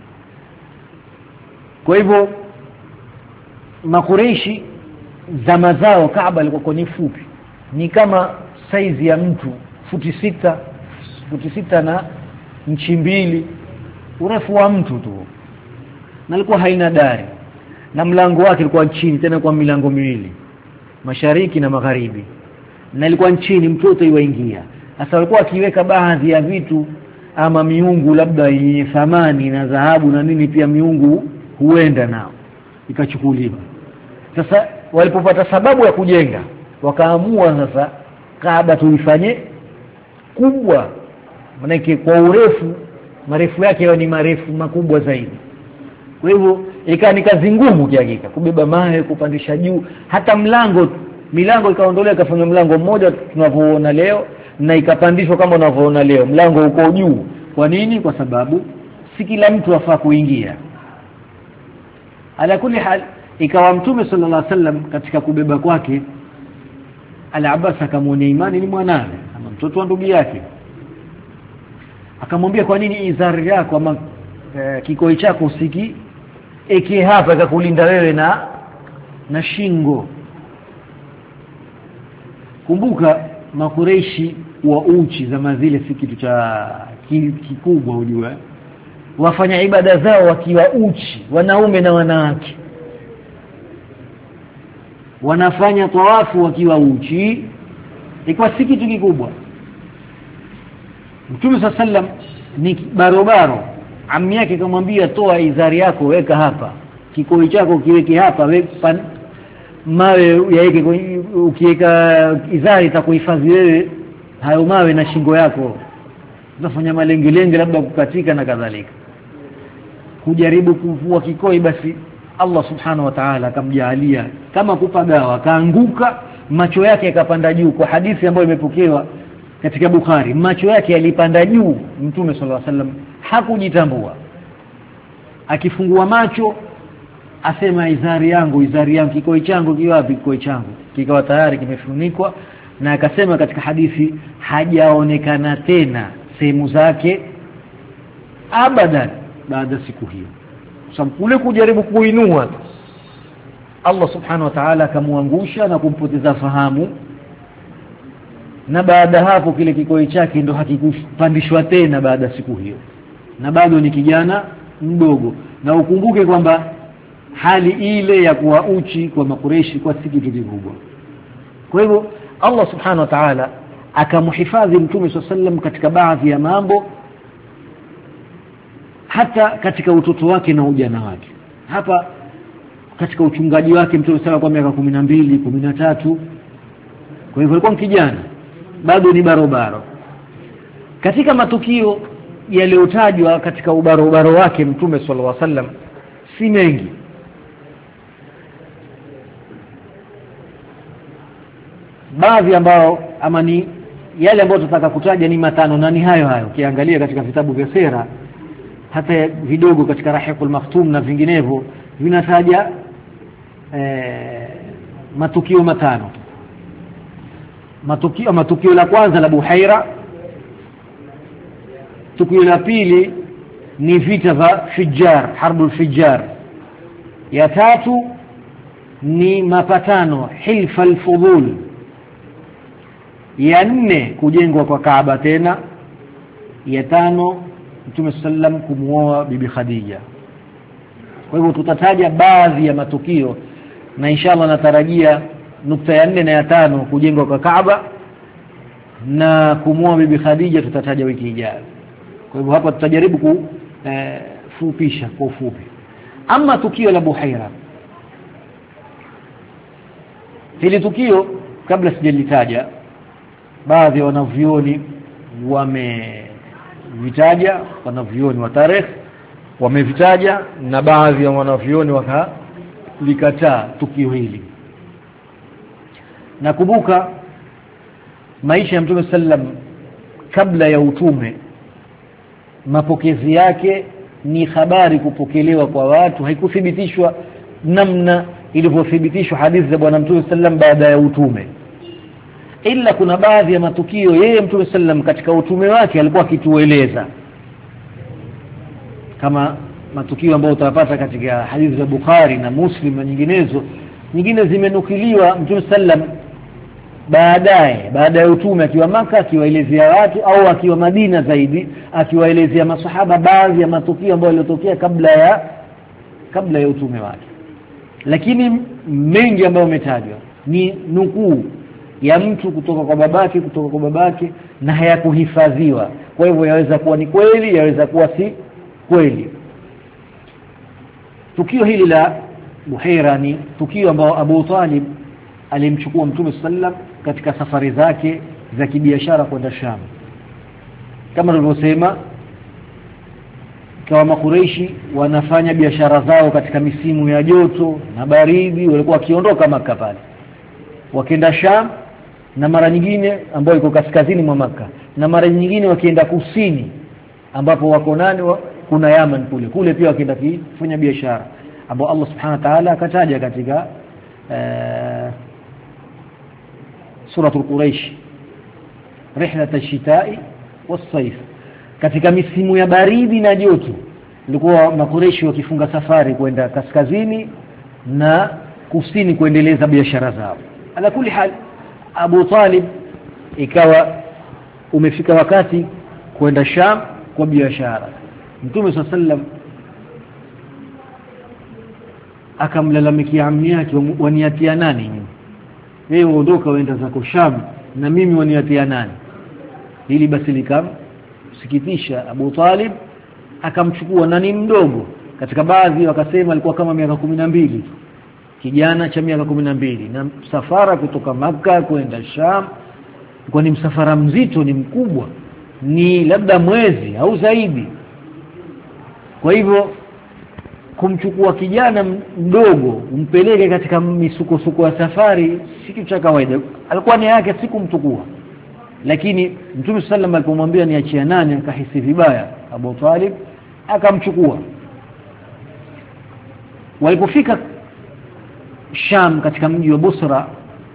Kwa hivyo Makureishi zama zao Kaaba ilikuwa ni fupi, ni kama saizi ya mtu futi sita na inchi 2, urefu wa mtu tu, na ilikuwa haina dari, na mlango wake ulikuwa chini, tena kwa milango miwili, mashariki na magharibi, na ilikuwa chini mtoto iwaingia. Sasa walikuwa akiweka baadhi ya vitu ama miungu labda yenye thamani na dhahabu na nini, pia miungu huenda nao ikachukuliwa. Sasa walipopata sababu ya kujenga, wakaamua sasa Kaaba tuifanye kubwa, maana kwa urefu, marefu yake ni marefu makubwa zaidi. Kwa hivyo ikawa ni kazi ngumu kiakika kubeba mawe kupandisha juu, hata milango ikaondolewa, ikafanywa mlango mmoja tunavyoona leo, na ikapandishwa kama unavyoona leo, mlango uko juu. Kwa nini? Kwa sababu si kila mtu afaa kuingia. Ala kulli hal, ikawa Mtume sallallahu alaihi wasallam katika kubeba kwake, Al-Abbas akamwona imani ni mwanawe ama mtoto wa ndugu yake, akamwambia kwa nini izari yako ama kikoi chako usiki eke hapa akakulinda wewe na shingo. Kumbuka Makureishi wa uchi zama zile si kitu cha kikubwa ujue, wafanya ibada zao wakiwa uchi, wanaume na wanawake wanafanya tawafu wakiwa uchi, ikawa si kitu kikubwa. Mtume sallam ni barobaro, ammi yake akamwambia toa izari yako weka hapa, kikoi chako kiweke hapa, weka mawe yaweke, ukiweka izari itakuhifadhi wewe hayo mawe na shingo yako, unafanya malengelenge labda kukatika na kadhalika. Kujaribu kuvua kikoi, basi Allah subhanahu wa ta'ala akamjalia kama kupagawa, kaanguka, macho yake yakapanda juu. Kwa hadithi ambayo imepokewa katika Bukhari, macho yake yalipanda juu, Mtume sallallahu alaihi wasallam hakujitambua. Akifungua macho asema izari yangu, kikoi changu kiwapi? Kikoi changu kikawa tayari kimefunikwa. Na akasema katika hadithi hajaonekana tena sehemu zake abadan baada siku hiyo, sababu kule kujaribu kuinua Allah subhanahu wa ta'ala akamwangusha na kumpoteza fahamu. Na baada hapo kile kikoi chake ndo hakikupandishwa tena baada siku hiyo, na bado ni kijana mdogo. Na ukumbuke kwamba hali ile ya kuwa uchi kwa Makureishi kwa si kitu kikubwa. Kwa hivyo Allah subhanahu wa ta'ala akamhifadhi Mtume sallam katika baadhi ya mambo, hata katika utoto wake na ujana wake. Hapa katika uchungaji wake Mtume sallam kwa miaka 12, 13, kwa hivyo alikuwa kijana bado ni barobaro. Katika matukio yaliyotajwa katika ubarobaro wake Mtume sallallahu alaihi wasallam si mengi, baadhi ambao ama ni yale ambayo tutataka kutaja ni matano, na ni hayo. Ukiangalia katika vitabu vya sera, hata vidogo katika Rahiqul Maktum na vinginevyo, vinataja matukio matano. Matukio la kwanza la Buhaira, tukio la pili ni vita vya Fijjar, Harbul Fijjar. Ya tatu ni mapatano Hilf al-Fudul. Ya nne kujengwa kwa Kaaba tena. Ya tano Mtume sallam kumuoa Bibi Khadija. Kwa hivyo tutataja baadhi ya matukio, na inshallah natarajia nukta ya 4 na ya 5, kujengwa kwa Kaaba na kumuoa Bibi Khadija, tutataja wiki ijayo. Kwa hivyo hapa tutajaribu kufupisha kwa ufupi. Ama tukio la Buhaira, hili tukio kabla sijalitaja, baadhi ya wanavyuoni wamevitaja, wanavyuoni wa tarehe wamevitaja, na baadhi ya wanavyuoni kulikataa tukio hili. Nakumbuka maisha ya Mtume sallam kabla ya utume, mapokezi yake ni habari kupokelewa kwa watu, haikuthibitishwa namna ilivyothibitishwa hadithi za bwana Mtume sallam baada ya utume. Ila kuna baadhi ya matukio yeye Mtume sallam katika utume wake alikuwa akitueleza, kama matukio ambayo utapata katika hadithi za Bukhari na Muslim na nyinginezo. Nyingine zimenukiliwa Mtume sallam baada ya utume akiwa Maka, akiwaelezea watu, au akiwa Madina zaidi akiwaelezea masahaba baadhi ya matukio ambayo yalitokea kabla ya utume wake. Lakini mengi ambayo umetajwa ni nukuu ya mtu kutoka kwa babake na hayakuhifadhiwa. Kwa hivyo yaweza kuwa ni kweli, yaweza kuwa si kweli. Tukio hili la Buhaira ni tukio ambao Abu Talib alimchukua Mtume sallam katika safari zake za kibiashara kwenda Sham. Kama nilivyosema, kwa Makureishi wanafanya biashara zao katika misimu ya joto na baridi, walikuwa wakiondoka Makka pale wakienda Sham, na mara nyingine ambayo iko kaskazini mwa Makka, na mara nyingine wakienda kusini ambapo wako kuna Yaman kule pia wakienda kufanya biashara, ambao Allah subhanahu wa ta'ala akataja katika suratul Quraish, rihlat ash-shita'i was-sayf. Katika misimu ya baridi na joto ilikuwa Makureishi wakifunga safari kwenda kaskazini na kusini kuendeleza biashara zao. Ala kuli hal, Abu Talib ikawa umefika wakati kwenda Sham kwa biashara. Mtume sallam akamlalamikia ammi yake, waniatia nani wewe, uondoka uenda zako Sham na mimi waniatia nani? Hili basi likamsikitisha Abu Talib, akamchukua nani mdogo. Katika baadhi wakasema alikuwa kama miaka 12, kijana cha miaka 12, na safara kutoka Makka kwenda Sham kwa ni msafara mzito, ni mkubwa, ni labda mwezi au zaidi. Kwa hivyo kumchukua kijana mdogo umpeleke katika misukosuko ya safari si kitu cha kawaida. Alikuwa nia yake si kumchukua, lakini Mtume sallam alipomwambia niachie nani, akahisi vibaya. Abu Talib akamchukua. Walipofika Sham katika mji wa Busra,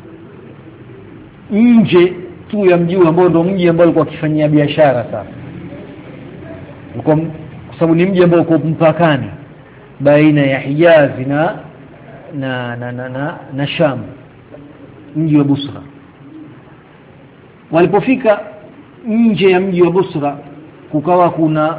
nje tu ya mji ambao ndio mji ambao alikuwa akifanyia biashara sasa, kwa sababu ni mji ambao uko mpakani baina ya Hijaz na Sham, mji wa Busra. Walipofika nje ya mji wa Busra, kukawa kuna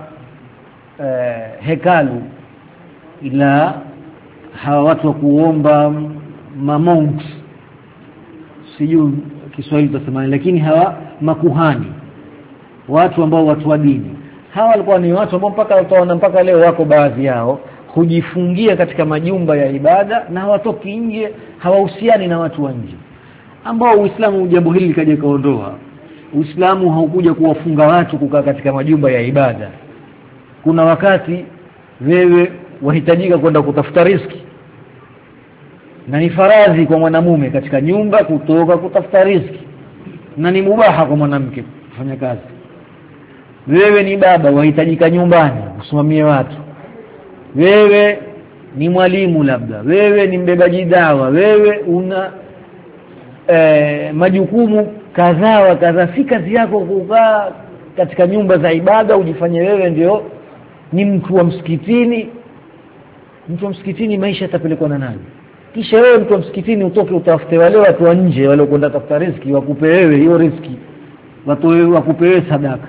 hekalu ila hawa watu wa kuomba, monks, sijui Kiswahili tutasema, lakini hawa makuhani, watu ambao watu wa dini. Hawa walikuwa ni watu ambao mpaka leo wako baadhi yao kujifungia katika majumba ya ibada na hawatoki nje, hawahusiani na watu wa nje, ambao Uislamu jambo hili likaja kaondoa. Uislamu haukuja kuwafunga watu kukaa katika majumba ya ibada. Kuna wakati wewe wahitajika kwenda kutafuta riziki, na ni faradhi kwa mwanamume katika nyumba kutoka kutafuta riziki, na ni mubaha kwa mwanamke kufanya kazi. Wewe ni baba, wahitajika nyumbani usimamie watu. Wewe ni mwalimu, labda wewe ni mbebaji dawa, wewe una majukumu kadhaa. Si kazi yako kukaa katika nyumba za ibada ujifanye wewe ndio ni mtu wa msikitini. Mtu wa msikitini maisha yatapelekwa na nani? Kisha wewe mtu wa msikitini utoke utafute wale watu wa nje wale kwenda tafuta riziki, wakupe wewe hiyo riziki, watu wakupe wewe sadaka.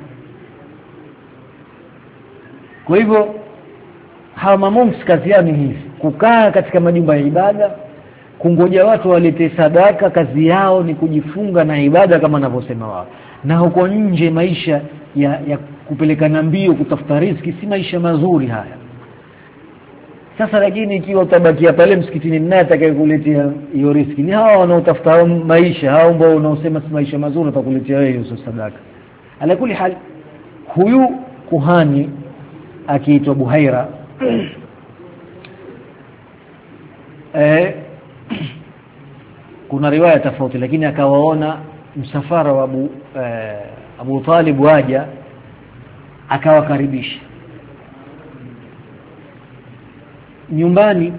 Kwa hivyo hawa mamonks kazi yao ni hivi, kukaa katika majumba ya ibada, kungoja watu walete sadaka. Kazi yao ni kujifunga na ibada kama anavyosema wao, na huko nje maisha ya kupelekana mbio kutafuta riziki si maisha mazuri haya. Sasa lakini ikiwa utabakia pale msikitini, naye atakayekuletea hiyo riziki ni hawa wanaotafuta maisha, hao ambao unaosema si maisha mazuri, atakuletea wewe hiyo sadaka. Alakuli hal, huyu kuhani akiitwa Buhaira kuna riwaya tofauti, lakini akawaona msafara wa Abu Talib waja, akawakaribisha nyumbani,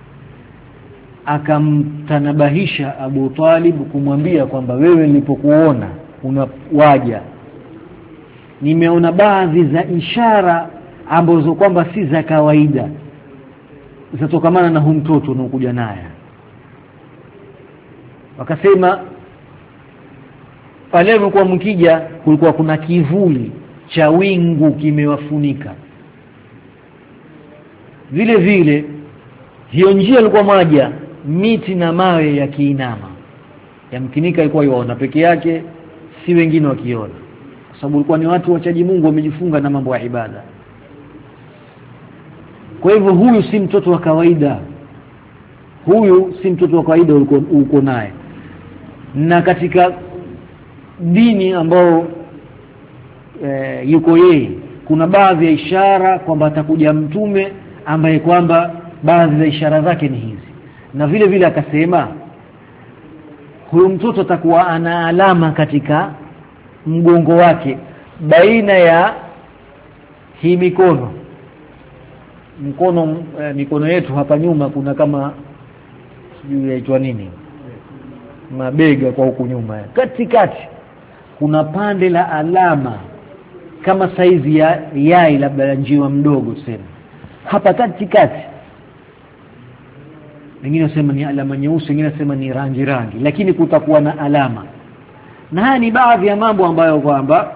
akamtanabahisha Abu Talib kumwambia kwamba wewe nilipokuona unawaja, nimeona baadhi za ishara ambazo kwamba si za kawaida zatokamana na huyu mtoto unaokuja naye. Wakasema pale mlikuwa mkija kulikuwa kuna kivuli cha wingu kimewafunika, vile vile hiyo njia ilikuwa moja, miti na mawe yakiinama, yamkinika ilikuwa yaona peke yake, si wengine wakiona, kwa sababu ilikuwa ni watu wachaji Mungu, wamejifunga na mambo ya ibada. Kwa hivyo huyu si mtoto wa kawaida, huyu si mtoto wa kawaida uko naye. Na katika dini ambao yuko yeye, kuna baadhi ya ishara kwamba atakuja mtume ambaye kwamba baadhi ya ishara zake ni hizi. Na vile vile akasema huyu mtoto atakuwa ana alama katika mgongo wake, baina ya hii mikono yetu hapa nyuma kuna kama sijui yaitwa nini, mabega kwa huku nyuma, katikati kuna pande la alama kama saizi ya yai labda njiwa mdogo tuseme, hapa katikati. Wengine wasema ni alama nyeusi, wengine wasema ni rangi, lakini kutakuwa na alama. Na haya ni baadhi ya mambo ambayo kwamba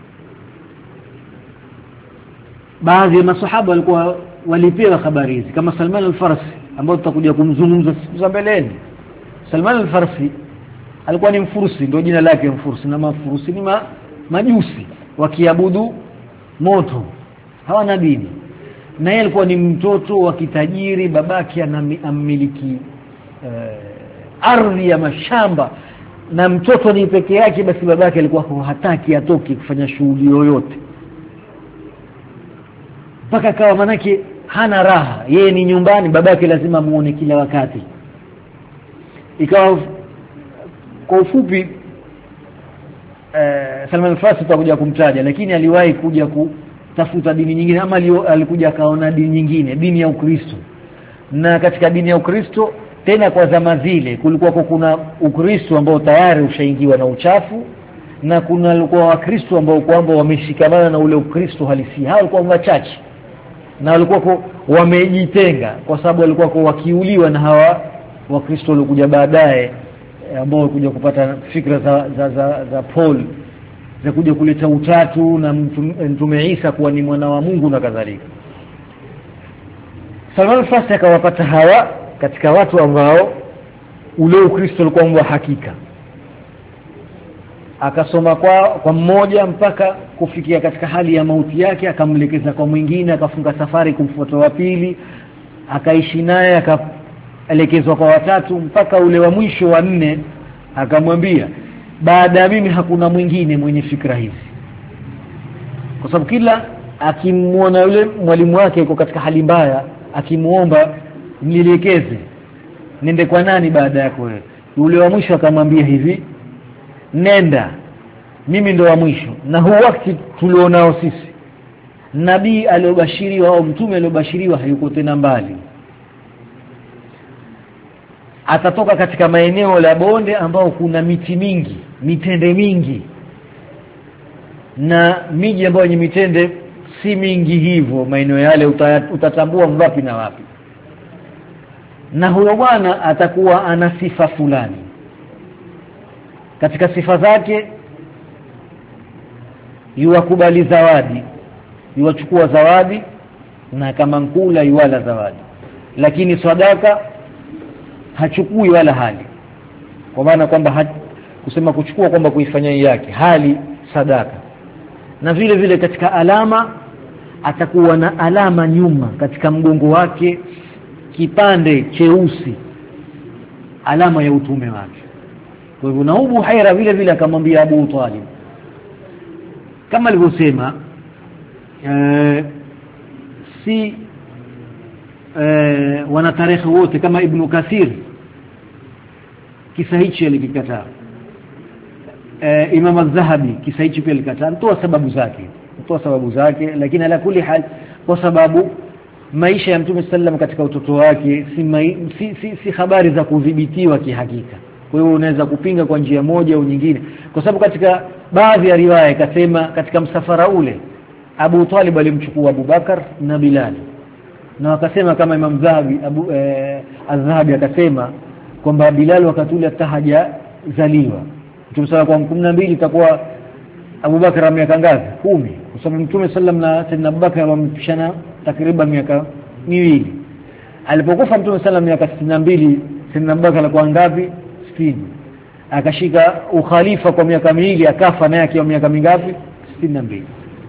baadhi ya masahaba walikuwa walipewa habari hizi, kama Salman al-Farsi ambao tutakuja kumzungumza siku za mbeleni. Salman al-Farsi alikuwa ni Mfursi, ndio jina lake Mfursi, na Mafursi ni majusi wakiabudu moto, hawana dini. Na yeye alikuwa ni mtoto wa kitajiri, babake anamiliki ardhi ya mashamba, na mtoto ni peke yake, basi babake alikuwa hataki atoke kufanya shughuli yoyote, mpaka kawa manake hana raha, yeye ni nyumbani, babake lazima muone kila wakati. Ikawa kwa ufupi Salman al-Farsi tutakuja kumtaja, lakini aliwahi kuja kutafuta dini nyingine, ama alikuja akaona dini nyingine, dini ya Ukristo. Na katika dini ya Ukristo tena kwa zama zile kulikuwa kuna Ukristo ambao tayari ushaingiwa na uchafu, na kuna walikuwa Wakristo ambao kwamba wameshikamana na ule Ukristo halisi. Hao walikuwa wachache na walikuwa wamejitenga, kwa sababu walikuwa wakiuliwa na hawa Wakristo waliokuja baadaye, ambao walikuja kupata fikra za Paul za kuja kuleta utatu na Mtume Isa kuwa ni mwana wa Mungu na kadhalika. Salman al-Farsi akawapata hawa katika watu ambao ule Ukristo ulikuwa wa hakika, akasoma kwa mmoja mpaka kufikia katika hali ya mauti yake, akamlekeza kwa mwingine, akafunga safari kumfuata wa pili, akaishi naye, akaelekezwa kwa watatu, mpaka ule wa mwisho wa nne akamwambia, baada ya mimi hakuna mwingine mwenye fikra hizi. Kwa sababu kila akimuona yule mwalimu wake yuko katika hali mbaya, akimuomba nielekeze nende kwa nani baada yako wewe, yule wa mwisho akamwambia hivi, nenda, mimi ndo wa mwisho, na huu wakati tulionao sisi, nabii aliyobashiriwa au mtume aliyobashiriwa hayuko tena mbali, atatoka katika maeneo la bonde ambao kuna miti mingi, mitende mingi, na miji ambayo yenye mitende si mingi hivyo. Maeneo yale utatambua wapi na wapi. Na huyo bwana atakuwa ana sifa fulani. Katika sifa zake, yuwakubali zawadi, yuwachukua zawadi, na kama nkula yuwala zawadi, lakini sadaka hachukui wala hali. Kwa maana kwamba kusema kuchukua kwamba kuifanyia yake, hali sadaka. Na vile vile katika alama, atakuwa na alama nyuma katika mgongo wake, kipande cheusi, alama ya utume wake. Kwa hivyo na Abu Huraira vile vile akamwambia Abu Talib, kama alivyosema, si wana tarehe wote kama Ibn Kathir kisa hichi alikikataa. Imam Az-Zahabi kisa hichi pia alikataa, toa sababu zake, lakini ala kuli hal, kwa sababu maisha ya Mtume sallam katika utoto wake si habari za kudhibitiwa kihakika. Kwa hiyo unaweza kupinga kwa njia moja au nyingine, kwa sababu katika baadhi ya riwaya ikasema katika msafara ule Abu Talib alimchukua Abu Bakar na Bilal, na wakasema kama Imam Zahabi Az-Zahabi akasema kwamba Bilal wakati ule tahaja zaliwa. Mtume sallallahu kwa 12 itakuwa Abu Bakar miaka ngapi? 10, kwa sababu Mtume sallam na Sayyidina Abu Bakar wamepishana takriban miaka 2. Alipokufa Mtume sallam miaka 62, Sayyidina Abu Bakar alikuwa ngapi? 60. Akashika ukhalifa kwa miaka 2, akafa naye akiwa miaka mingapi? 62.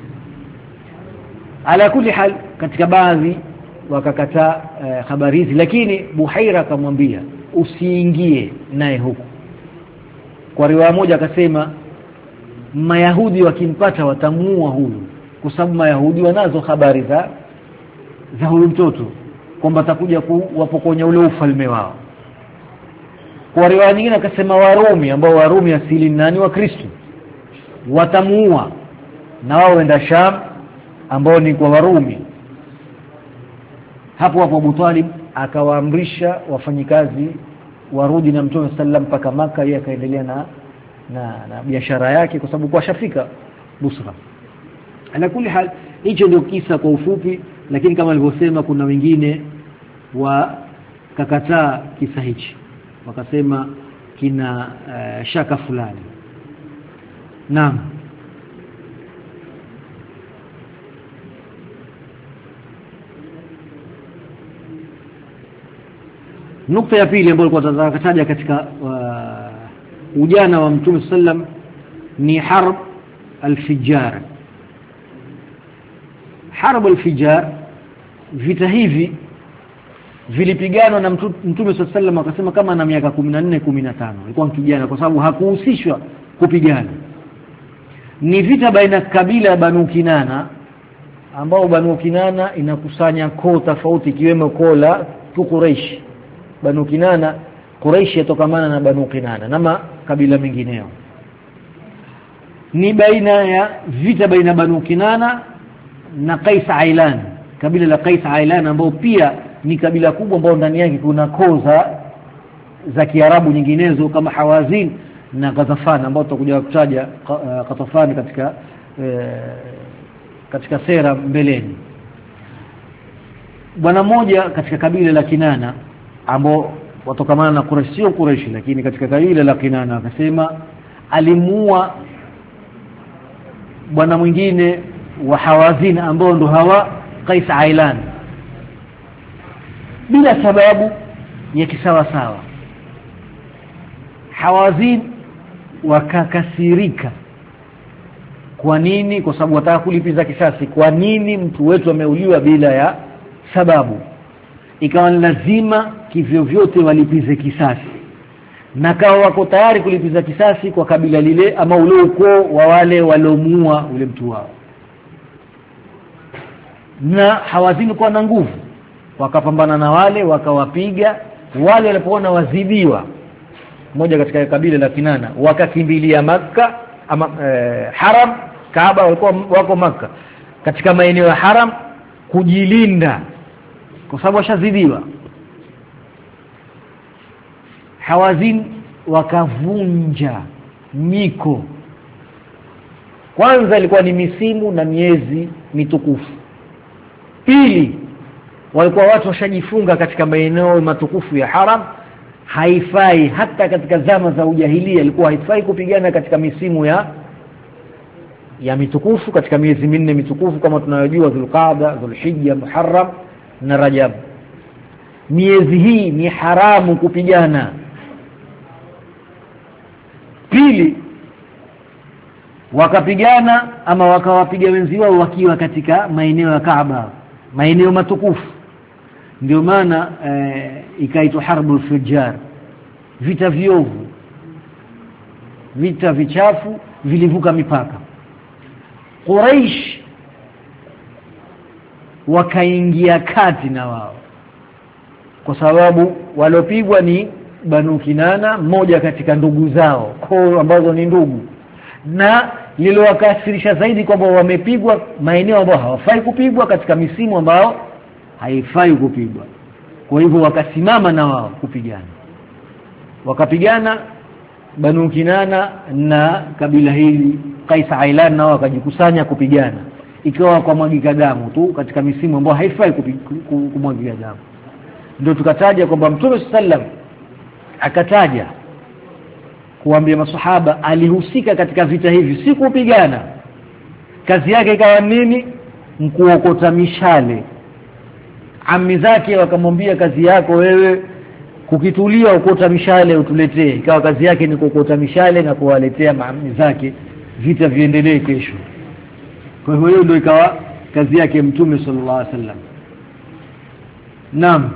Ala kulli hal, katika baadhi wakakataa habari hizi, lakini Buhaira akamwambia usiingie naye huko. Kwa riwaya moja akasema Mayahudi wakimpata watamuua huyu, kwa sababu Mayahudi wanazo habari za huyu mtoto kwamba atakuja kuwapokonya ule ufalme wao. Kwa riwaya nyingine akasema Warumi, ambao Warumi asili nani wa Kristo, watamuua na wao wenda Sham ambao ni kwa Warumi. Hapo Abu Talib akawaamrisha wafanyikazi warudi na Mtume sallam mpaka Maka, yeye akaendelea na biashara yake, kwa sababu kwa shafika Busra. Ala kuli hal, hicho ndio kisa kwa ufupi, lakini kama nilivyosema kuna wengine wakakataa kisa hichi, wakasema kina shaka fulani. Naam. Nukta ya pili ambayo kwa tutataja katika ujana wa Mtume sallam ni harb al-Fijar. Harb al-Fijar, vita hivi vilipigana na Mtume sallam akasema kama na miaka 14-15, alikuwa kijana, kwa sababu hakuhusishwa kupigana. Ni vita baina kabila ya Banu Kinana, ambao Banu Kinana inakusanya koo tofauti, ikiwemo koo la Quraysh. Banu Kinana, Quraysh yatokamana na Banu Kinana na makabila mengineo. Ni vita baina Banu Kinana na Qais Ailan, kabila la Qais Ailan ambao pia ni kabila kubwa ambao ndani yake kuna koo za Kiarabu nyinginezo kama Hawazin na Ghatafan, ambao tutakuja kutaja Ghatafan katika sera mbeleni. Bwana mmoja katika kabila la Kinana ambao watokamana na Quraysh, sio Quraysh lakini katika kabila la Kinana, akasema alimuua bwana mwingine wa Hawazin ambao ndo hawa Qais Ailan bila sababu ya kisawa sawa. Hawazin wakakasirika. Kwa nini? Kwa sababu wataka kulipiza kisasi. Kwa nini mtu wetu ameuliwa bila ya sababu? Ikawa lazima kivyo vyote walipize kisasi, na kawa wako tayari kulipiza kisasi kwa kabila lile ama ule ukoo wa wale waliomuua ule mtu wao. Na Hawazin kwa na nguvu wakapambana na wale, wakawapiga wale. Walipoona wazidiwa, mmoja katika kabila la Kinana wakakimbilia Makka ama Haram, Kaaba wako Makka, katika maeneo ya Haram kujilinda kwa sababu washazidiwa. Hawazin wakavunja miko. Kwanza ilikuwa ni misimu na miezi mitukufu. Pili, walikuwa watu washajifunga katika maeneo matukufu ya Haram. Haifai hata katika zama za ujahilia, ilikuwa haifai kupigana katika misimu ya mitukufu, katika miezi minne mitukufu kama tunayojua Dhulqaada, Dhulhijja, Muharram na Rajab. Miezi hii ni haramu kupigana. Pili, wakapigana ama wakawapiga wenzi wao wakiwa katika maeneo ya Kaaba, maeneo matukufu. Ndio maana ikaitwa Harbul Fijar, vita viovu, vita vichafu vilivuka mipaka. Quraysh wakaingia kati na wao, kwa sababu walopigwa ni Banu Kinana, mmoja katika ndugu zao koo ambazo ni ndugu, na lilowakasirisha zaidi kwamba wamepigwa maeneo ambayo hawafai kupigwa katika misimu ambao haifai kupigwa. Kwa hivyo wakasimama na wao kupigana, wakapigana Banu Kinana na kabila hili Qais Ailan, nao wakajikusanya kupigana, ikawa kwa mwagika damu tu katika misimu ambayo haifai kumwagika damu. Ndio tukataja kwamba Mtume sallam akataja kuambia maswahaba alihusika katika vita hivi, si kupigana. Kazi yake ikawa nini? Mkuokota mishale. Ammi zake wakamwambia, kazi yako wewe kukitulia ukota mishale utuletee. Ikawa kazi yake ni kuokota mishale na kuwaletea maammi zake, vita viendelee kesho. Kwa hiyo ndio ikawa kazi yake Mtume sallallahu alaihi wasallam. Naam.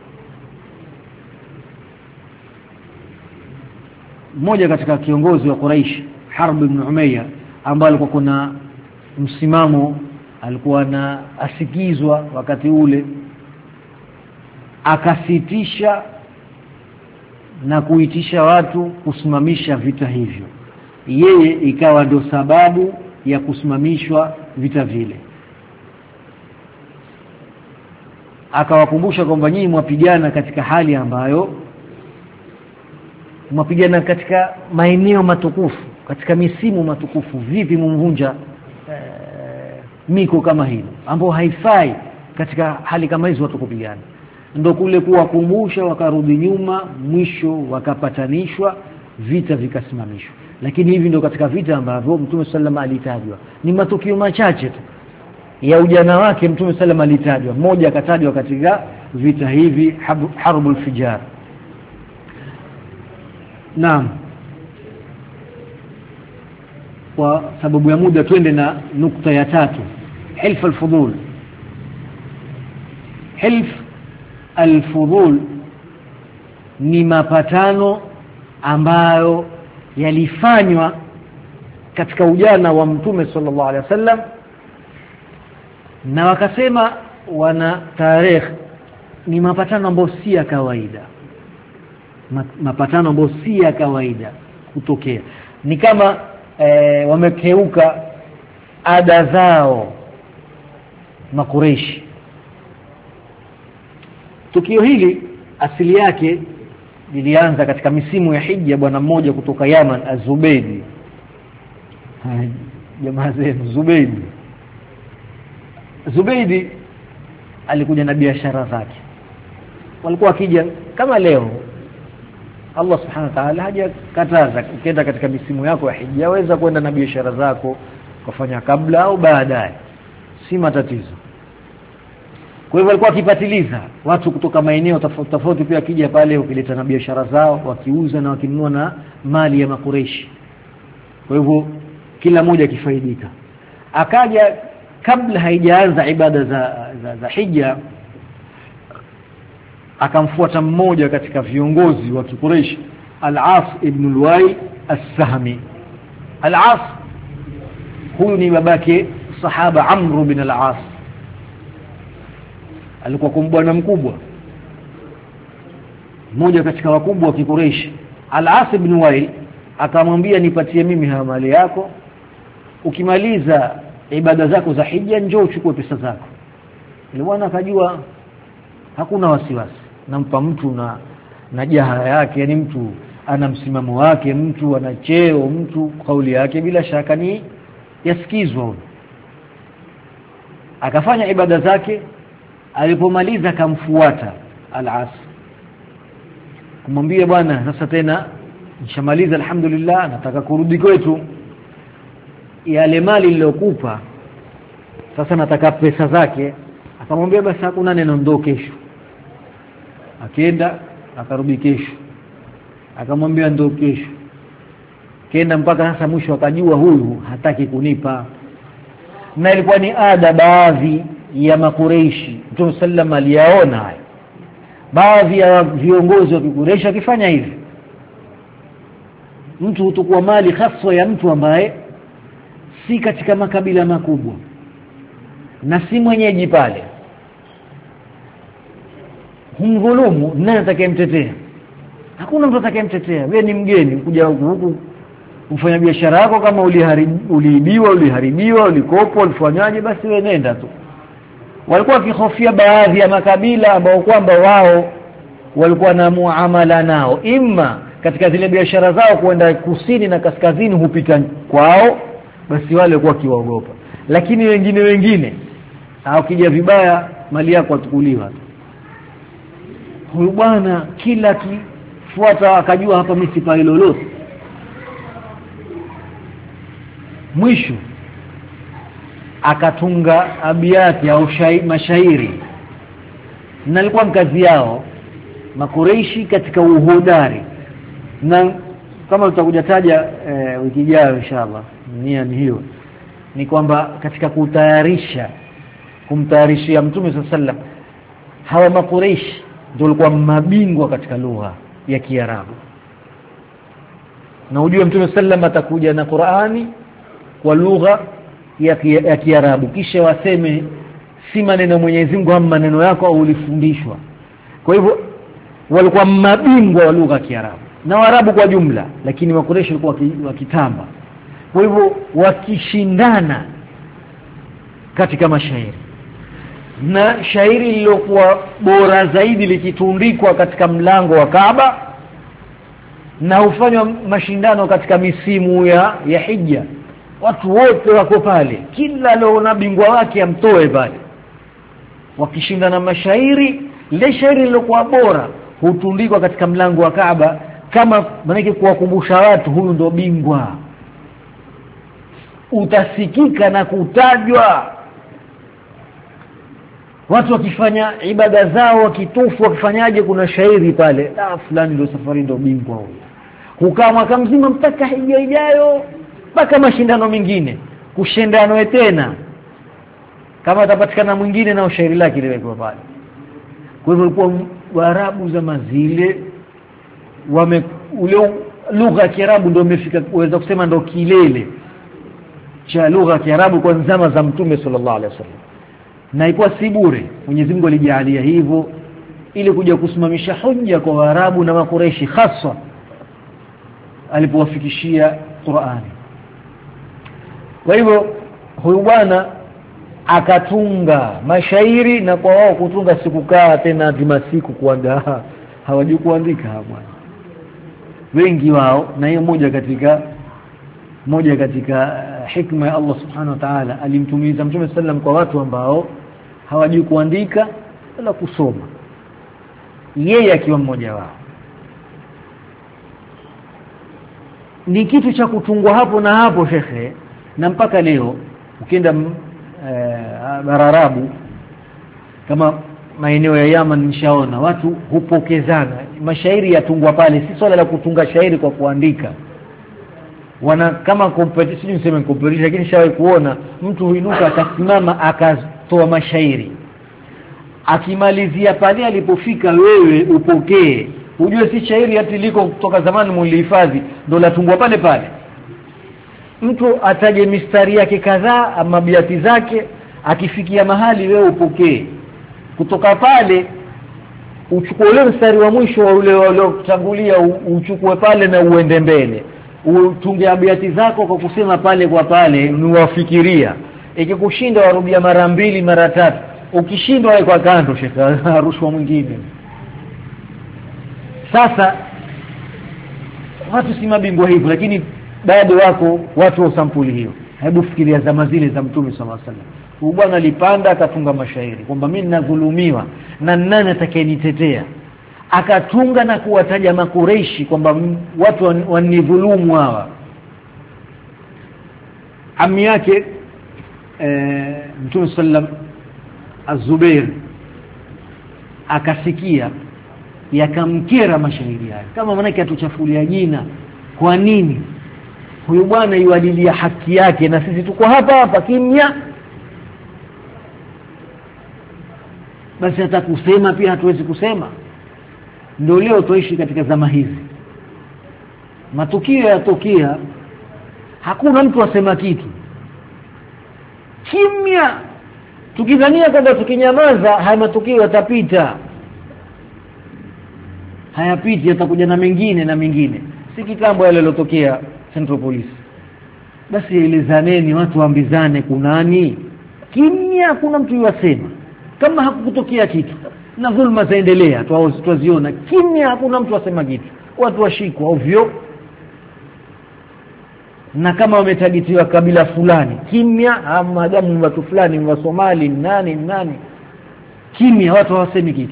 Mmoja katika kiongozi wa Quraysh, Harb ibn Umayya, ambaye alikuwa kuna msimamo, alikuwa na asikizwa wakati ule, akasitisha na kuitisha watu kusimamisha vita hivyo. Yeye ikawa ndio sababu ya kusimamishwa vita vile. Akawakumbusha kwamba nyinyi mwapigana katika hali ambayo mwapigana katika maeneo matukufu, katika misimu matukufu, vipi mumvunja miko kama hilo ambao haifai katika hali kama hizo watu kupigana? Ndio kule kuwakumbusha, wakarudi nyuma, mwisho wakapatanishwa, vita vikasimamishwa. Lakini hivi ndio katika vita ambavyo Mtume sallam alitajwa. Ni matukio machache tu ya ujana wake Mtume sallam alitajwa. Mmoja akatajwa katika vita hivi, Harbul Fijar. Naam. Kwa sababu ya muda twende na nukta ya tatu, Hilf al-Fudul. Hilf al-Fudul ni mapatano ambayo yalifanywa katika ujana wa Mtume sallallahu alaihi wasallam, na wakasema wana tarehe, ni mapatano ambayo si ya kawaida. Mapatano ambayo si ya kawaida kutokea, ni kama wamekeuka ada zao Makureishi. Tukio hili asili yake lilianza katika misimu ya Hija. Bwana mmoja kutoka Yaman, Az-Zubaydi, jamaa zenu Zubaydi alikuja na biashara zake. Walikuwa akija kama leo. Allah subhanahu wa ta'ala hajakataza ukienda katika misimu yako ya Hija waweza kwenda na biashara zako kufanya kabla au baadaye, si matatizo. Kwa hivyo walikuwa wakipatiliza watu kutoka maeneo tofauti tofauti, pia akija pale ukileta na biashara zao, wakiuza na wakinunua na mali ya Makureishi. Kwa hivyo kila mmoja akifaidika. Akaja kabla haijaanza ibada za Hija, akamfuata mmoja katika viongozi wa Quraysh, Al-As ibn al-Wa'il As-Sahmi. Al-As huyu ni babake sahaba Amr bin al-As, alikuwa bwana mkubwa, mmoja katika wakubwa wa Quraysh. Al-As ibn Wa'il akamwambia, nipatie mimi haya mali yako, ukimaliza ibada zako za Hija njoo uchukue pesa zako. Ile bwana akajua hakuna wasiwasi, nampa mtu na jaha yake, yani mtu ana msimamo wake, mtu ana cheo, mtu kauli yake bila shaka ni yasikizwa. Akafanya ibada zake. Alipomaliza akamfuata Al-As kumwambia, bwana sasa tena nishamaliza alhamdulillah, nataka kurudi kwetu, yale mali niliyokupa sasa nataka pesa zake. Akamwambia, basi hakuna neno, ndo kesho. Akaenda akarudi kesho, akamwambia ndo kesho. Kenda mpaka sasa mwisho akajua huyu hataki kunipa. Na ilikuwa ni ada baadhi ya Makureishi, Mtume sallam aliyaona haya, baadhi ya viongozi wa Quraysh akifanya hivi. Mtu hutukua mali haswa ya mtu ambaye si katika makabila makubwa na si mwenyeji pale. humdhulumu, nani atakayemtetea? Hakuna mtu atakayemtetea. Wewe ni mgeni kuja huku kufanya biashara yako, kama uliharibiwa, ulikopo, ulifanyaje, basi wewe nenda tu. Walikuwa wakihofia baadhi ya makabila ambao kwamba wao walikuwa na muamala nao, imma katika zile biashara zao kwenda kusini na kaskazini hupita kwao, basi wale walikuwa kiwaogopa. Lakini wengine ukija vibaya mali yako atukuliwa. Huyu bwana kila kifuata akajua hapa mimi sipai lolote. Mwisho akatunga abiyati au mashairi, na alikuwa mkazi yao Makureishi katika uhodari, na kama tutakuja taja wiki ijayo inshallah, nia ni hiyo, ni kwamba katika kumtayarishia Mtume sallam, hawa Makureishi ndio walikuwa mabingwa katika lugha ya Kiarabu. Na ujue Mtume sallam atakuja na Qur'ani kwa lugha ya Kiarabu, kisha waseme si maneno Mwenyezi Mungu ama maneno yako au ulifundishwa. Kwa hivyo walikuwa mabingwa wa lugha ya Kiarabu na Waarabu kwa jumla, lakini Makureishi walikuwa wakitamba. Kwa hivyo wakishindana katika mashairi, na shairi lilokuwa bora zaidi likitundikwa katika mlango wa Kaaba, na hufanywa mashindano katika misimu ya Hija. Watu wote wako pale, kila leo bingwa wake amtoe pale, wakishindana mashairi. Ile shairi lilokuwa bora hutundikwa katika mlango wa Kaaba, kama manake kuwakumbusha watu huyu ndo bingwa. Utasikika na kutajwa watu wakifanya ibada zao, wakitufu, wakifanyaje, kuna shairi pale, fulani ndio safari ndio bingwa huyu. Hukaa mwaka mzima mpaka Hija ijayo, mpaka mashindano mengine, kushindano tena kama atapatikana mwingine na shairi lake liwekwa pale. Kwa hivyo kwa Waarabu zama zile ule lugha ya Kiarabu ndio imefika, uweza kusema ndio kilele cha lugha ya Kiarabu kwa zama za Mtume sallallahu alaihi wasallam. Na ilikuwa si bure, Mwenyezi Mungu alijalia hivyo ili kuja kusimamisha hoja kwa Waarabu na Makureishi, hasa alipowafikishia Qur'ani. Kwa hivyo huyu bwana akatunga mashairi, na kwa wao kutunga sikukaa tena dimasiku kuandaa, hawajui kuandika bwana wengi wao. Na hiyo moja katika hikma ya Allah subhanahu wa ta'ala, alimtumiza Mtume sallam kwa watu ambao hawajui kuandika wala kusoma, yeye akiwa mmoja wao. Ni kitu cha kutungwa hapo na hapo shekhe, na mpaka leo ukienda bara Arabu kama maeneo ya Yaman, nishaona watu hupokezana mashairi yatungwa pale. Si swala la kutunga shairi kwa kuandika, wana kama competition, niseme competition, lakini shawahi kuona mtu huinuka akasimama akatoa mashairi, akimalizia pale alipofika wewe upokee, ujue si shairi hati liko kutoka zamani mlihifadhi, ndio latungwa pale pale. Mtu ataje mistari yake kadhaa ama biati zake, akifikia mahali wewe upokee kutoka pale, uchukue ule mstari wa mwisho wa ule uliotangulia, uchukue pale na uende mbele, utunge biati zako kwa kusema pale kwa pale, niwafikiria. Ikikushinda warudia mara 2 mara 3, ukishindwa wewe kwa kando shekha, rushwa mwingine. Sasa watu si mabingwa hivyo, lakini bado wako watu wa sampuli hiyo. Hebu fikiria zama zile za Mtume sallallahu alaihi wasallam, huyu bwana alipanda akatunga mashairi kwamba mimi ninadhulumiwa na nani atakayenitetea, akatunga na kuwataja Makureishi kwamba watu wanidhulumu hawa. Ami yake Mtume sallam Az-Zubair akasikia, yakamkera mashairi yake, kama manake atuchafulia jina. Kwa nini huyu bwana yuadilia haki yake na sisi tuko hapa kimya? Basi hata kusema pia hatuwezi kusema. Ndio leo tuishi katika zama hizi, matukio yatokea, hakuna mtu asema kitu, kimya. Tukidhania kwamba tukinyamaza haya matukio yatapita, hayapiti, yatakuja na mengine na mengine. Si kitambo yale yalotokea Central Police. Basi elezaneni, watu waambizane kunani. Kimya, kuna mtu yasema kama hakukutokea kitu, na dhulma zaendelea tuwaziona. Kimya, hakuna mtu asema kitu, watu washikwa ovyo. Na kama wametagitiwa kabila fulani, kimya. Ama damu watu fulani wa Somali nani, kimya, watu hawasemi kitu.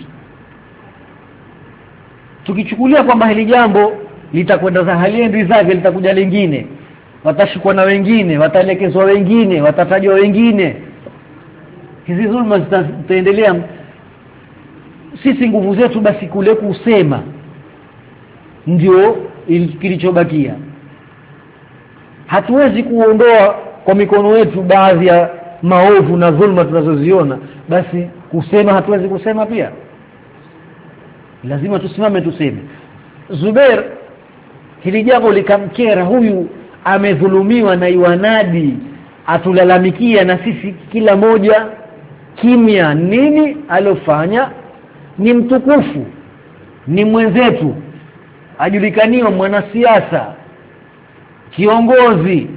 Tukichukulia kwamba hili jambo litakwenda za haliendi zake, litakuja lingine, watashikwa na wengine, wataelekezwa wengine, watatajwa wengine, hizi dhulma zitaendelea. Sisi nguvu zetu basi kule kusema ndio kilichobakia. Hatuwezi kuondoa kwa mikono yetu baadhi ya maovu na dhulma tunazoziona, basi kusema hatuwezi kusema pia. Lazima tusimame tuseme. Zubair hili jambo likamkera, huyu amedhulumiwa na iwanadi atulalamikia, na sisi kila moja kimya. Nini alofanya? Ni mtukufu, ni mwenzetu, ajulikaniwa, mwanasiasa, kiongozi,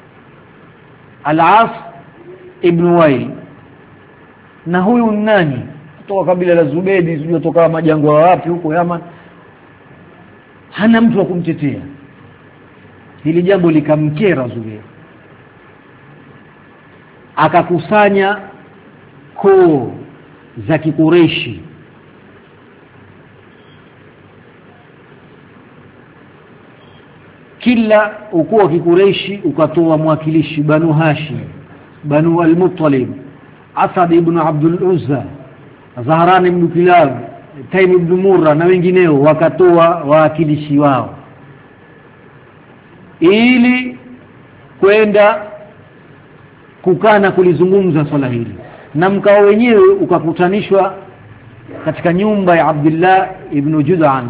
Al-As ibn Wail. Na huyu nani? Kutoka kabila la Zubedi, sio kutoka majangwa wapi huko Yaman. Hana mtu wa kumtetea. Hili jambo likamkera Zubair, akakusanya koo za Kikureishi, kila ukoo wa Kikureishi ukatoa mwakilishi. Banu Hashim, Banu al-Muttalib, Asad ibn Abdul Uzza, Zahran ibn Kilab, Taym ibn Murra na wengineo wakatoa wawakilishi wao ili kwenda kukana kulizungumza swala hili. Na mkao wenyewe ukakutanishwa katika nyumba ya Abdullah ibn Jud'an.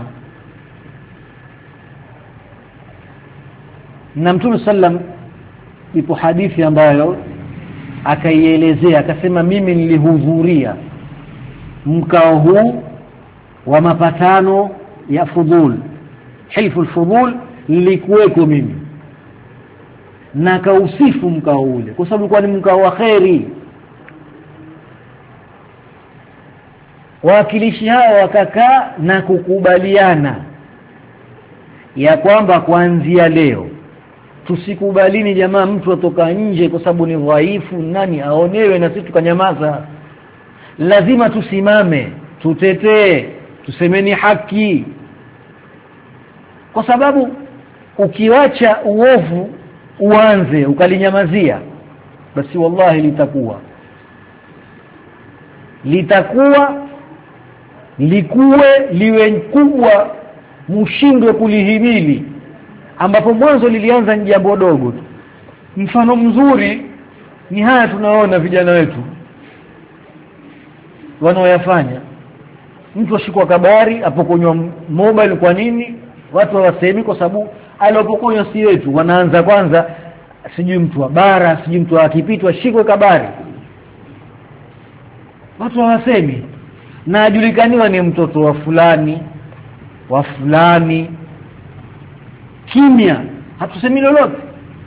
Na Mtume sallam, ipo hadithi ambayo akaielezea, akasema mimi nilihudhuria mkao huu wa mapatano ya Fudul, hilfu al-Fudul, nilikuweko mimi, na kausifu mkao ule kwa sababu ulikuwa ni mkao wa khairi. Wakilishi hao wakakaa na kukubaliana ya kwamba kuanzia leo tusikubalini jamaa mtu atoka nje kwa sababu ni dhaifu, nani aonewe na sisi tukanyamaza. Lazima tusimame, tutetee, tusemeni haki, kwa sababu ukiwacha uovu uanze ukalinyamazia, basi wallahi likuwe liwe kubwa, mshindwe kulihimili, ambapo mwanzo lilianza ni jambo dogo tu. Mfano mzuri ni haya tunaona vijana wetu wanaoyafanya. Mtu ashikwa kabari, apokonywa mobile. Kwa nini? Watu hawasemi kwa sababu alopokonywa si wetu. Wanaanza kwanza, sijui mtu wa bara, sijui mtu akipitwa shikwe kabari. Watu hawasemi, na ajulikaniwa ni mtoto wa fulani. Kimya, hatusemi lolote.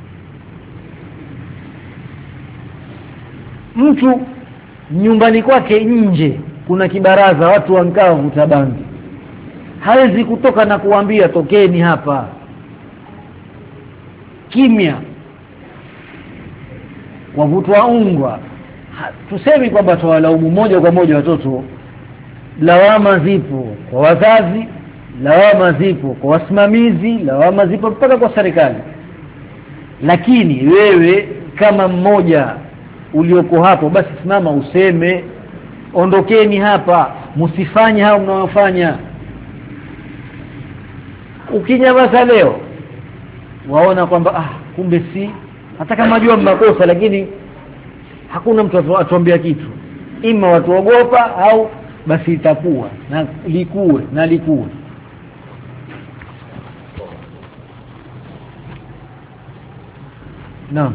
Mtu nyumbani kwake nje kuna kibaraza, watu wankaa vuta bangi, hawezi kutoka na kuambia tokeni hapa. Kimya. Wavutwa ungwa, tusemi kwamba tuwalaumu moja kwa moja watoto. Lawama zipo kwa wazazi, lawama zipo kwa wasimamizi, lawama zipo mpaka kwa serikali. Lakini wewe kama mmoja ulioko hapo, basi simama useme, ondokeni hapa, msifanye hao mnaofanya. Ukinyamaza leo waona kwamba kumbe si, hata kama najua makosa, lakini hakuna mtu atuambia kitu. Ima watu ogopa au basi itakuwa na likuwe. Naam.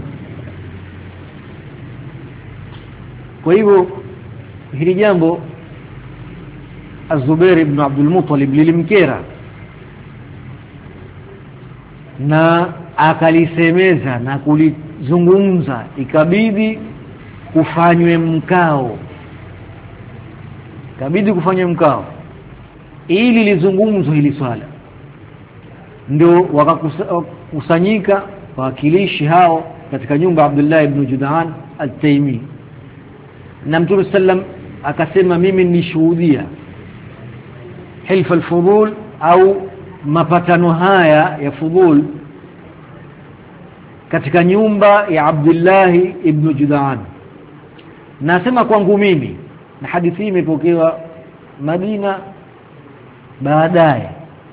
Kwa hivyo hili jambo Az-Zubair ibn Abdul Muttalib lilimkera na akalisemeza na kulizungumza, ikabidi kufanywe mkao, ili lizungumzwe hili swala. Ndio wakakusanyika wawakilishi hao katika nyumba ya Abdullah ibn Jud'an al-Taymi, na Mtume sallam akasema, mimi nishuhudia hilf al-fudul au mapatano haya ya fudul katika nyumba ya Abdullah ibn Jud'an. Nasema kwangu mimi, na hadithi hii imepokewa Madina baadaye,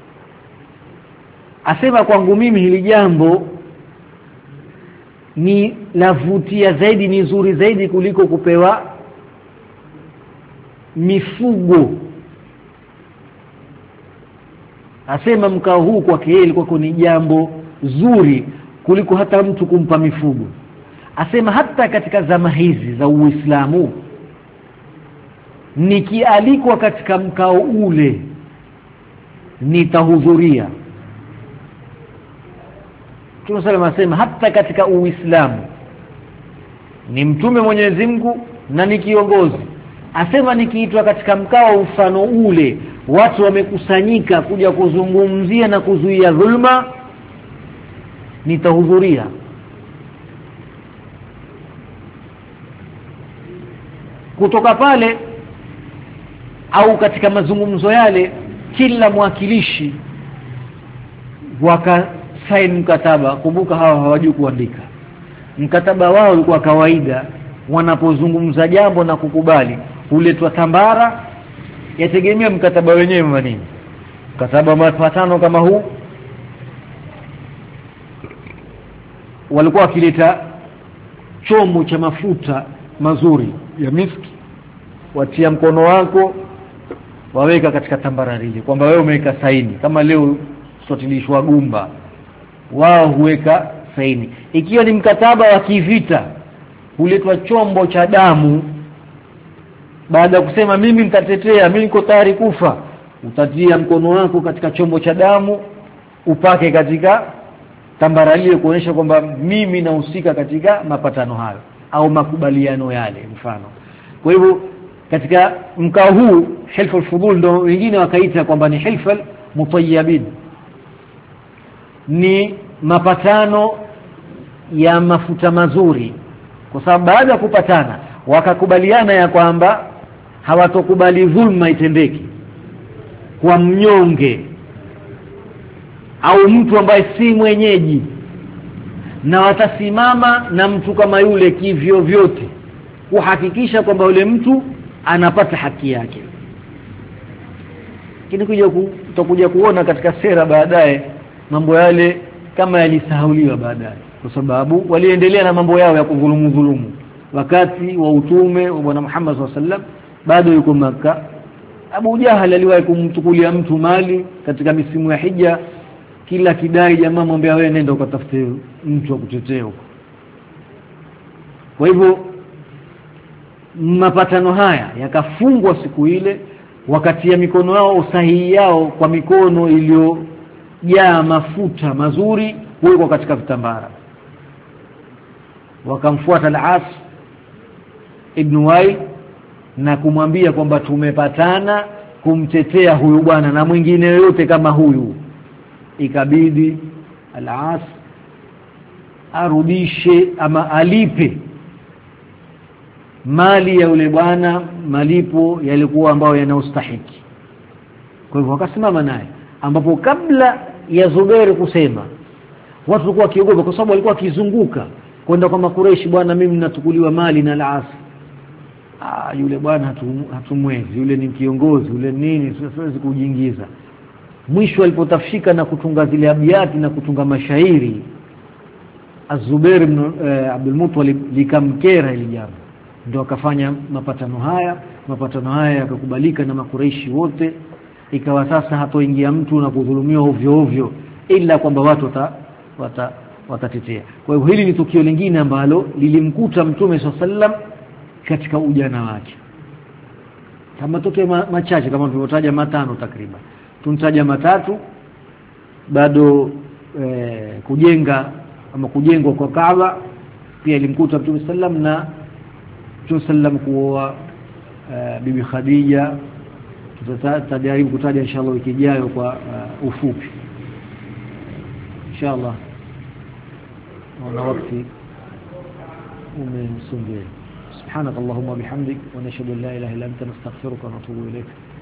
asema kwangu mimi hili jambo ni lavutia zaidi, ni nzuri zaidi kuliko kupewa mifugo. Asema mkao huu kwa yeye ilikuwa ni jambo zuri kuliko hata mtu kumpa mifugo. Asema hata katika zama hizi za Uislamu nikialikwa katika mkao ule nitahudhuria. Mtume sallallahu alayhi wasallam hata katika Uislamu ni mtume Mwenyezi Mungu na ni kiongozi. Asema nikiitwa katika mkao mfano ule, watu wamekusanyika kuja kuzungumzia na kuzuia dhulma, nitahudhuria. Kutoka pale au katika mazungumzo yale, kila mwakilishi wakasaini mkataba. Kumbuka hawa hawajui kuandika. Mkataba wao ulikuwa kawaida, wanapozungumza jambo na kukubali huletwa tambara, yategemea mkataba wenyewe nini. Mkataba mapatano kama huu walikuwa wakileta chombo cha mafuta mazuri ya miski, watia mkono wako waweka katika tambara lile kwamba wewe umeweka saini. Kama leo sotilishwa gumba, wao huweka saini. Ikiwa ni mkataba wa kivita, huletwa chombo cha damu. Baada ya kusema mimi nitatetea, mimi niko tayari kufa, utatia mkono wako katika chombo cha damu, upake katika tambara lile kuonyesha kwamba mimi nahusika katika mapatano hayo au makubaliano yale mfano. Kwa hivyo katika mkao huu hilf al-fudul ndio wengine wakaita kwamba ni hilf al-mutayyibin, ni mapatano ya mafuta mazuri, kwa sababu baada ya kupatana wakakubaliana ya kwamba hawatokubali dhulma itendeke kwa mnyonge au mtu ambaye si mwenyeji, na watasimama na mtu kama yule kivyo vyote kuhakikisha kwamba yule mtu anapata haki yake. Lakini tutakuja kuona katika sera baadaye mambo yale kama yalisahauliwa baadaye, kwa sababu waliendelea na mambo yao ya kudhulumu. Wakati wa utume wa Bwana Muhammad SAW bado yuko Makkah, Abu Jahal aliwahi kumtukulia mtu mali katika misimu ya Hija, kila kidai jamaa mwambia wewe nenda ukatafute mtu wa kutetea huko. Kwa hivyo mapatano haya yakafungwa siku ile, wakati ya mikono yao sahihi yao kwa mikono iliyojaa mafuta mazuri kuwekwa katika vitambara. Wakamfuata Al-As ibn Wail na kumwambia kwamba tumepatana kumtetea huyu bwana na mwingine yote kama huyu. Ikabidi Al-As arudishe ama alipe mali ya yule bwana, malipo yalikuwa ambayo yanaustahiki. Kwa hivyo wakasimama naye, ambapo kabla ya Zubair kusema watu walikuwa wakiogopa, kwa sababu walikuwa wakizunguka kwenda kwa Makureishi, bwana mimi ninatukuliwa mali na Al-As. Yule bwana hatumwezi, yule ni kiongozi, yule nini, siwezi kujiingiza. Mwisho alipotafika na kutunga zile abiyati na kutunga mashairi, Az-Zubair ibn Abdul Muttalib likamkera ile jambo, ndio akafanya mapatano haya yakakubalika na Makureishi wote. Ikawa sasa hatoingia mtu na kudhulumiwa ovyo ovyo, ila kwamba watu watatetea. Kwa hiyo hili ni tukio lingine ambalo lilimkuta Mtume SAW katika ujana wake. kama toke machache kama tulivyotaja matano takriban. Tunataja matatu bado kujenga ama kujengwa kwa Kaaba pia ilimkuta Mtume sallam na Mtume sallam kuoa Bibi Khadija. Tutajaribu kutaja inshallah wiki ijayo kwa ufupi inshallah, na wakati umemsongea. سبحانك اللهم وبحمدك ونشهد ان لا اله الا انت نستغفرك ونتوب اليك.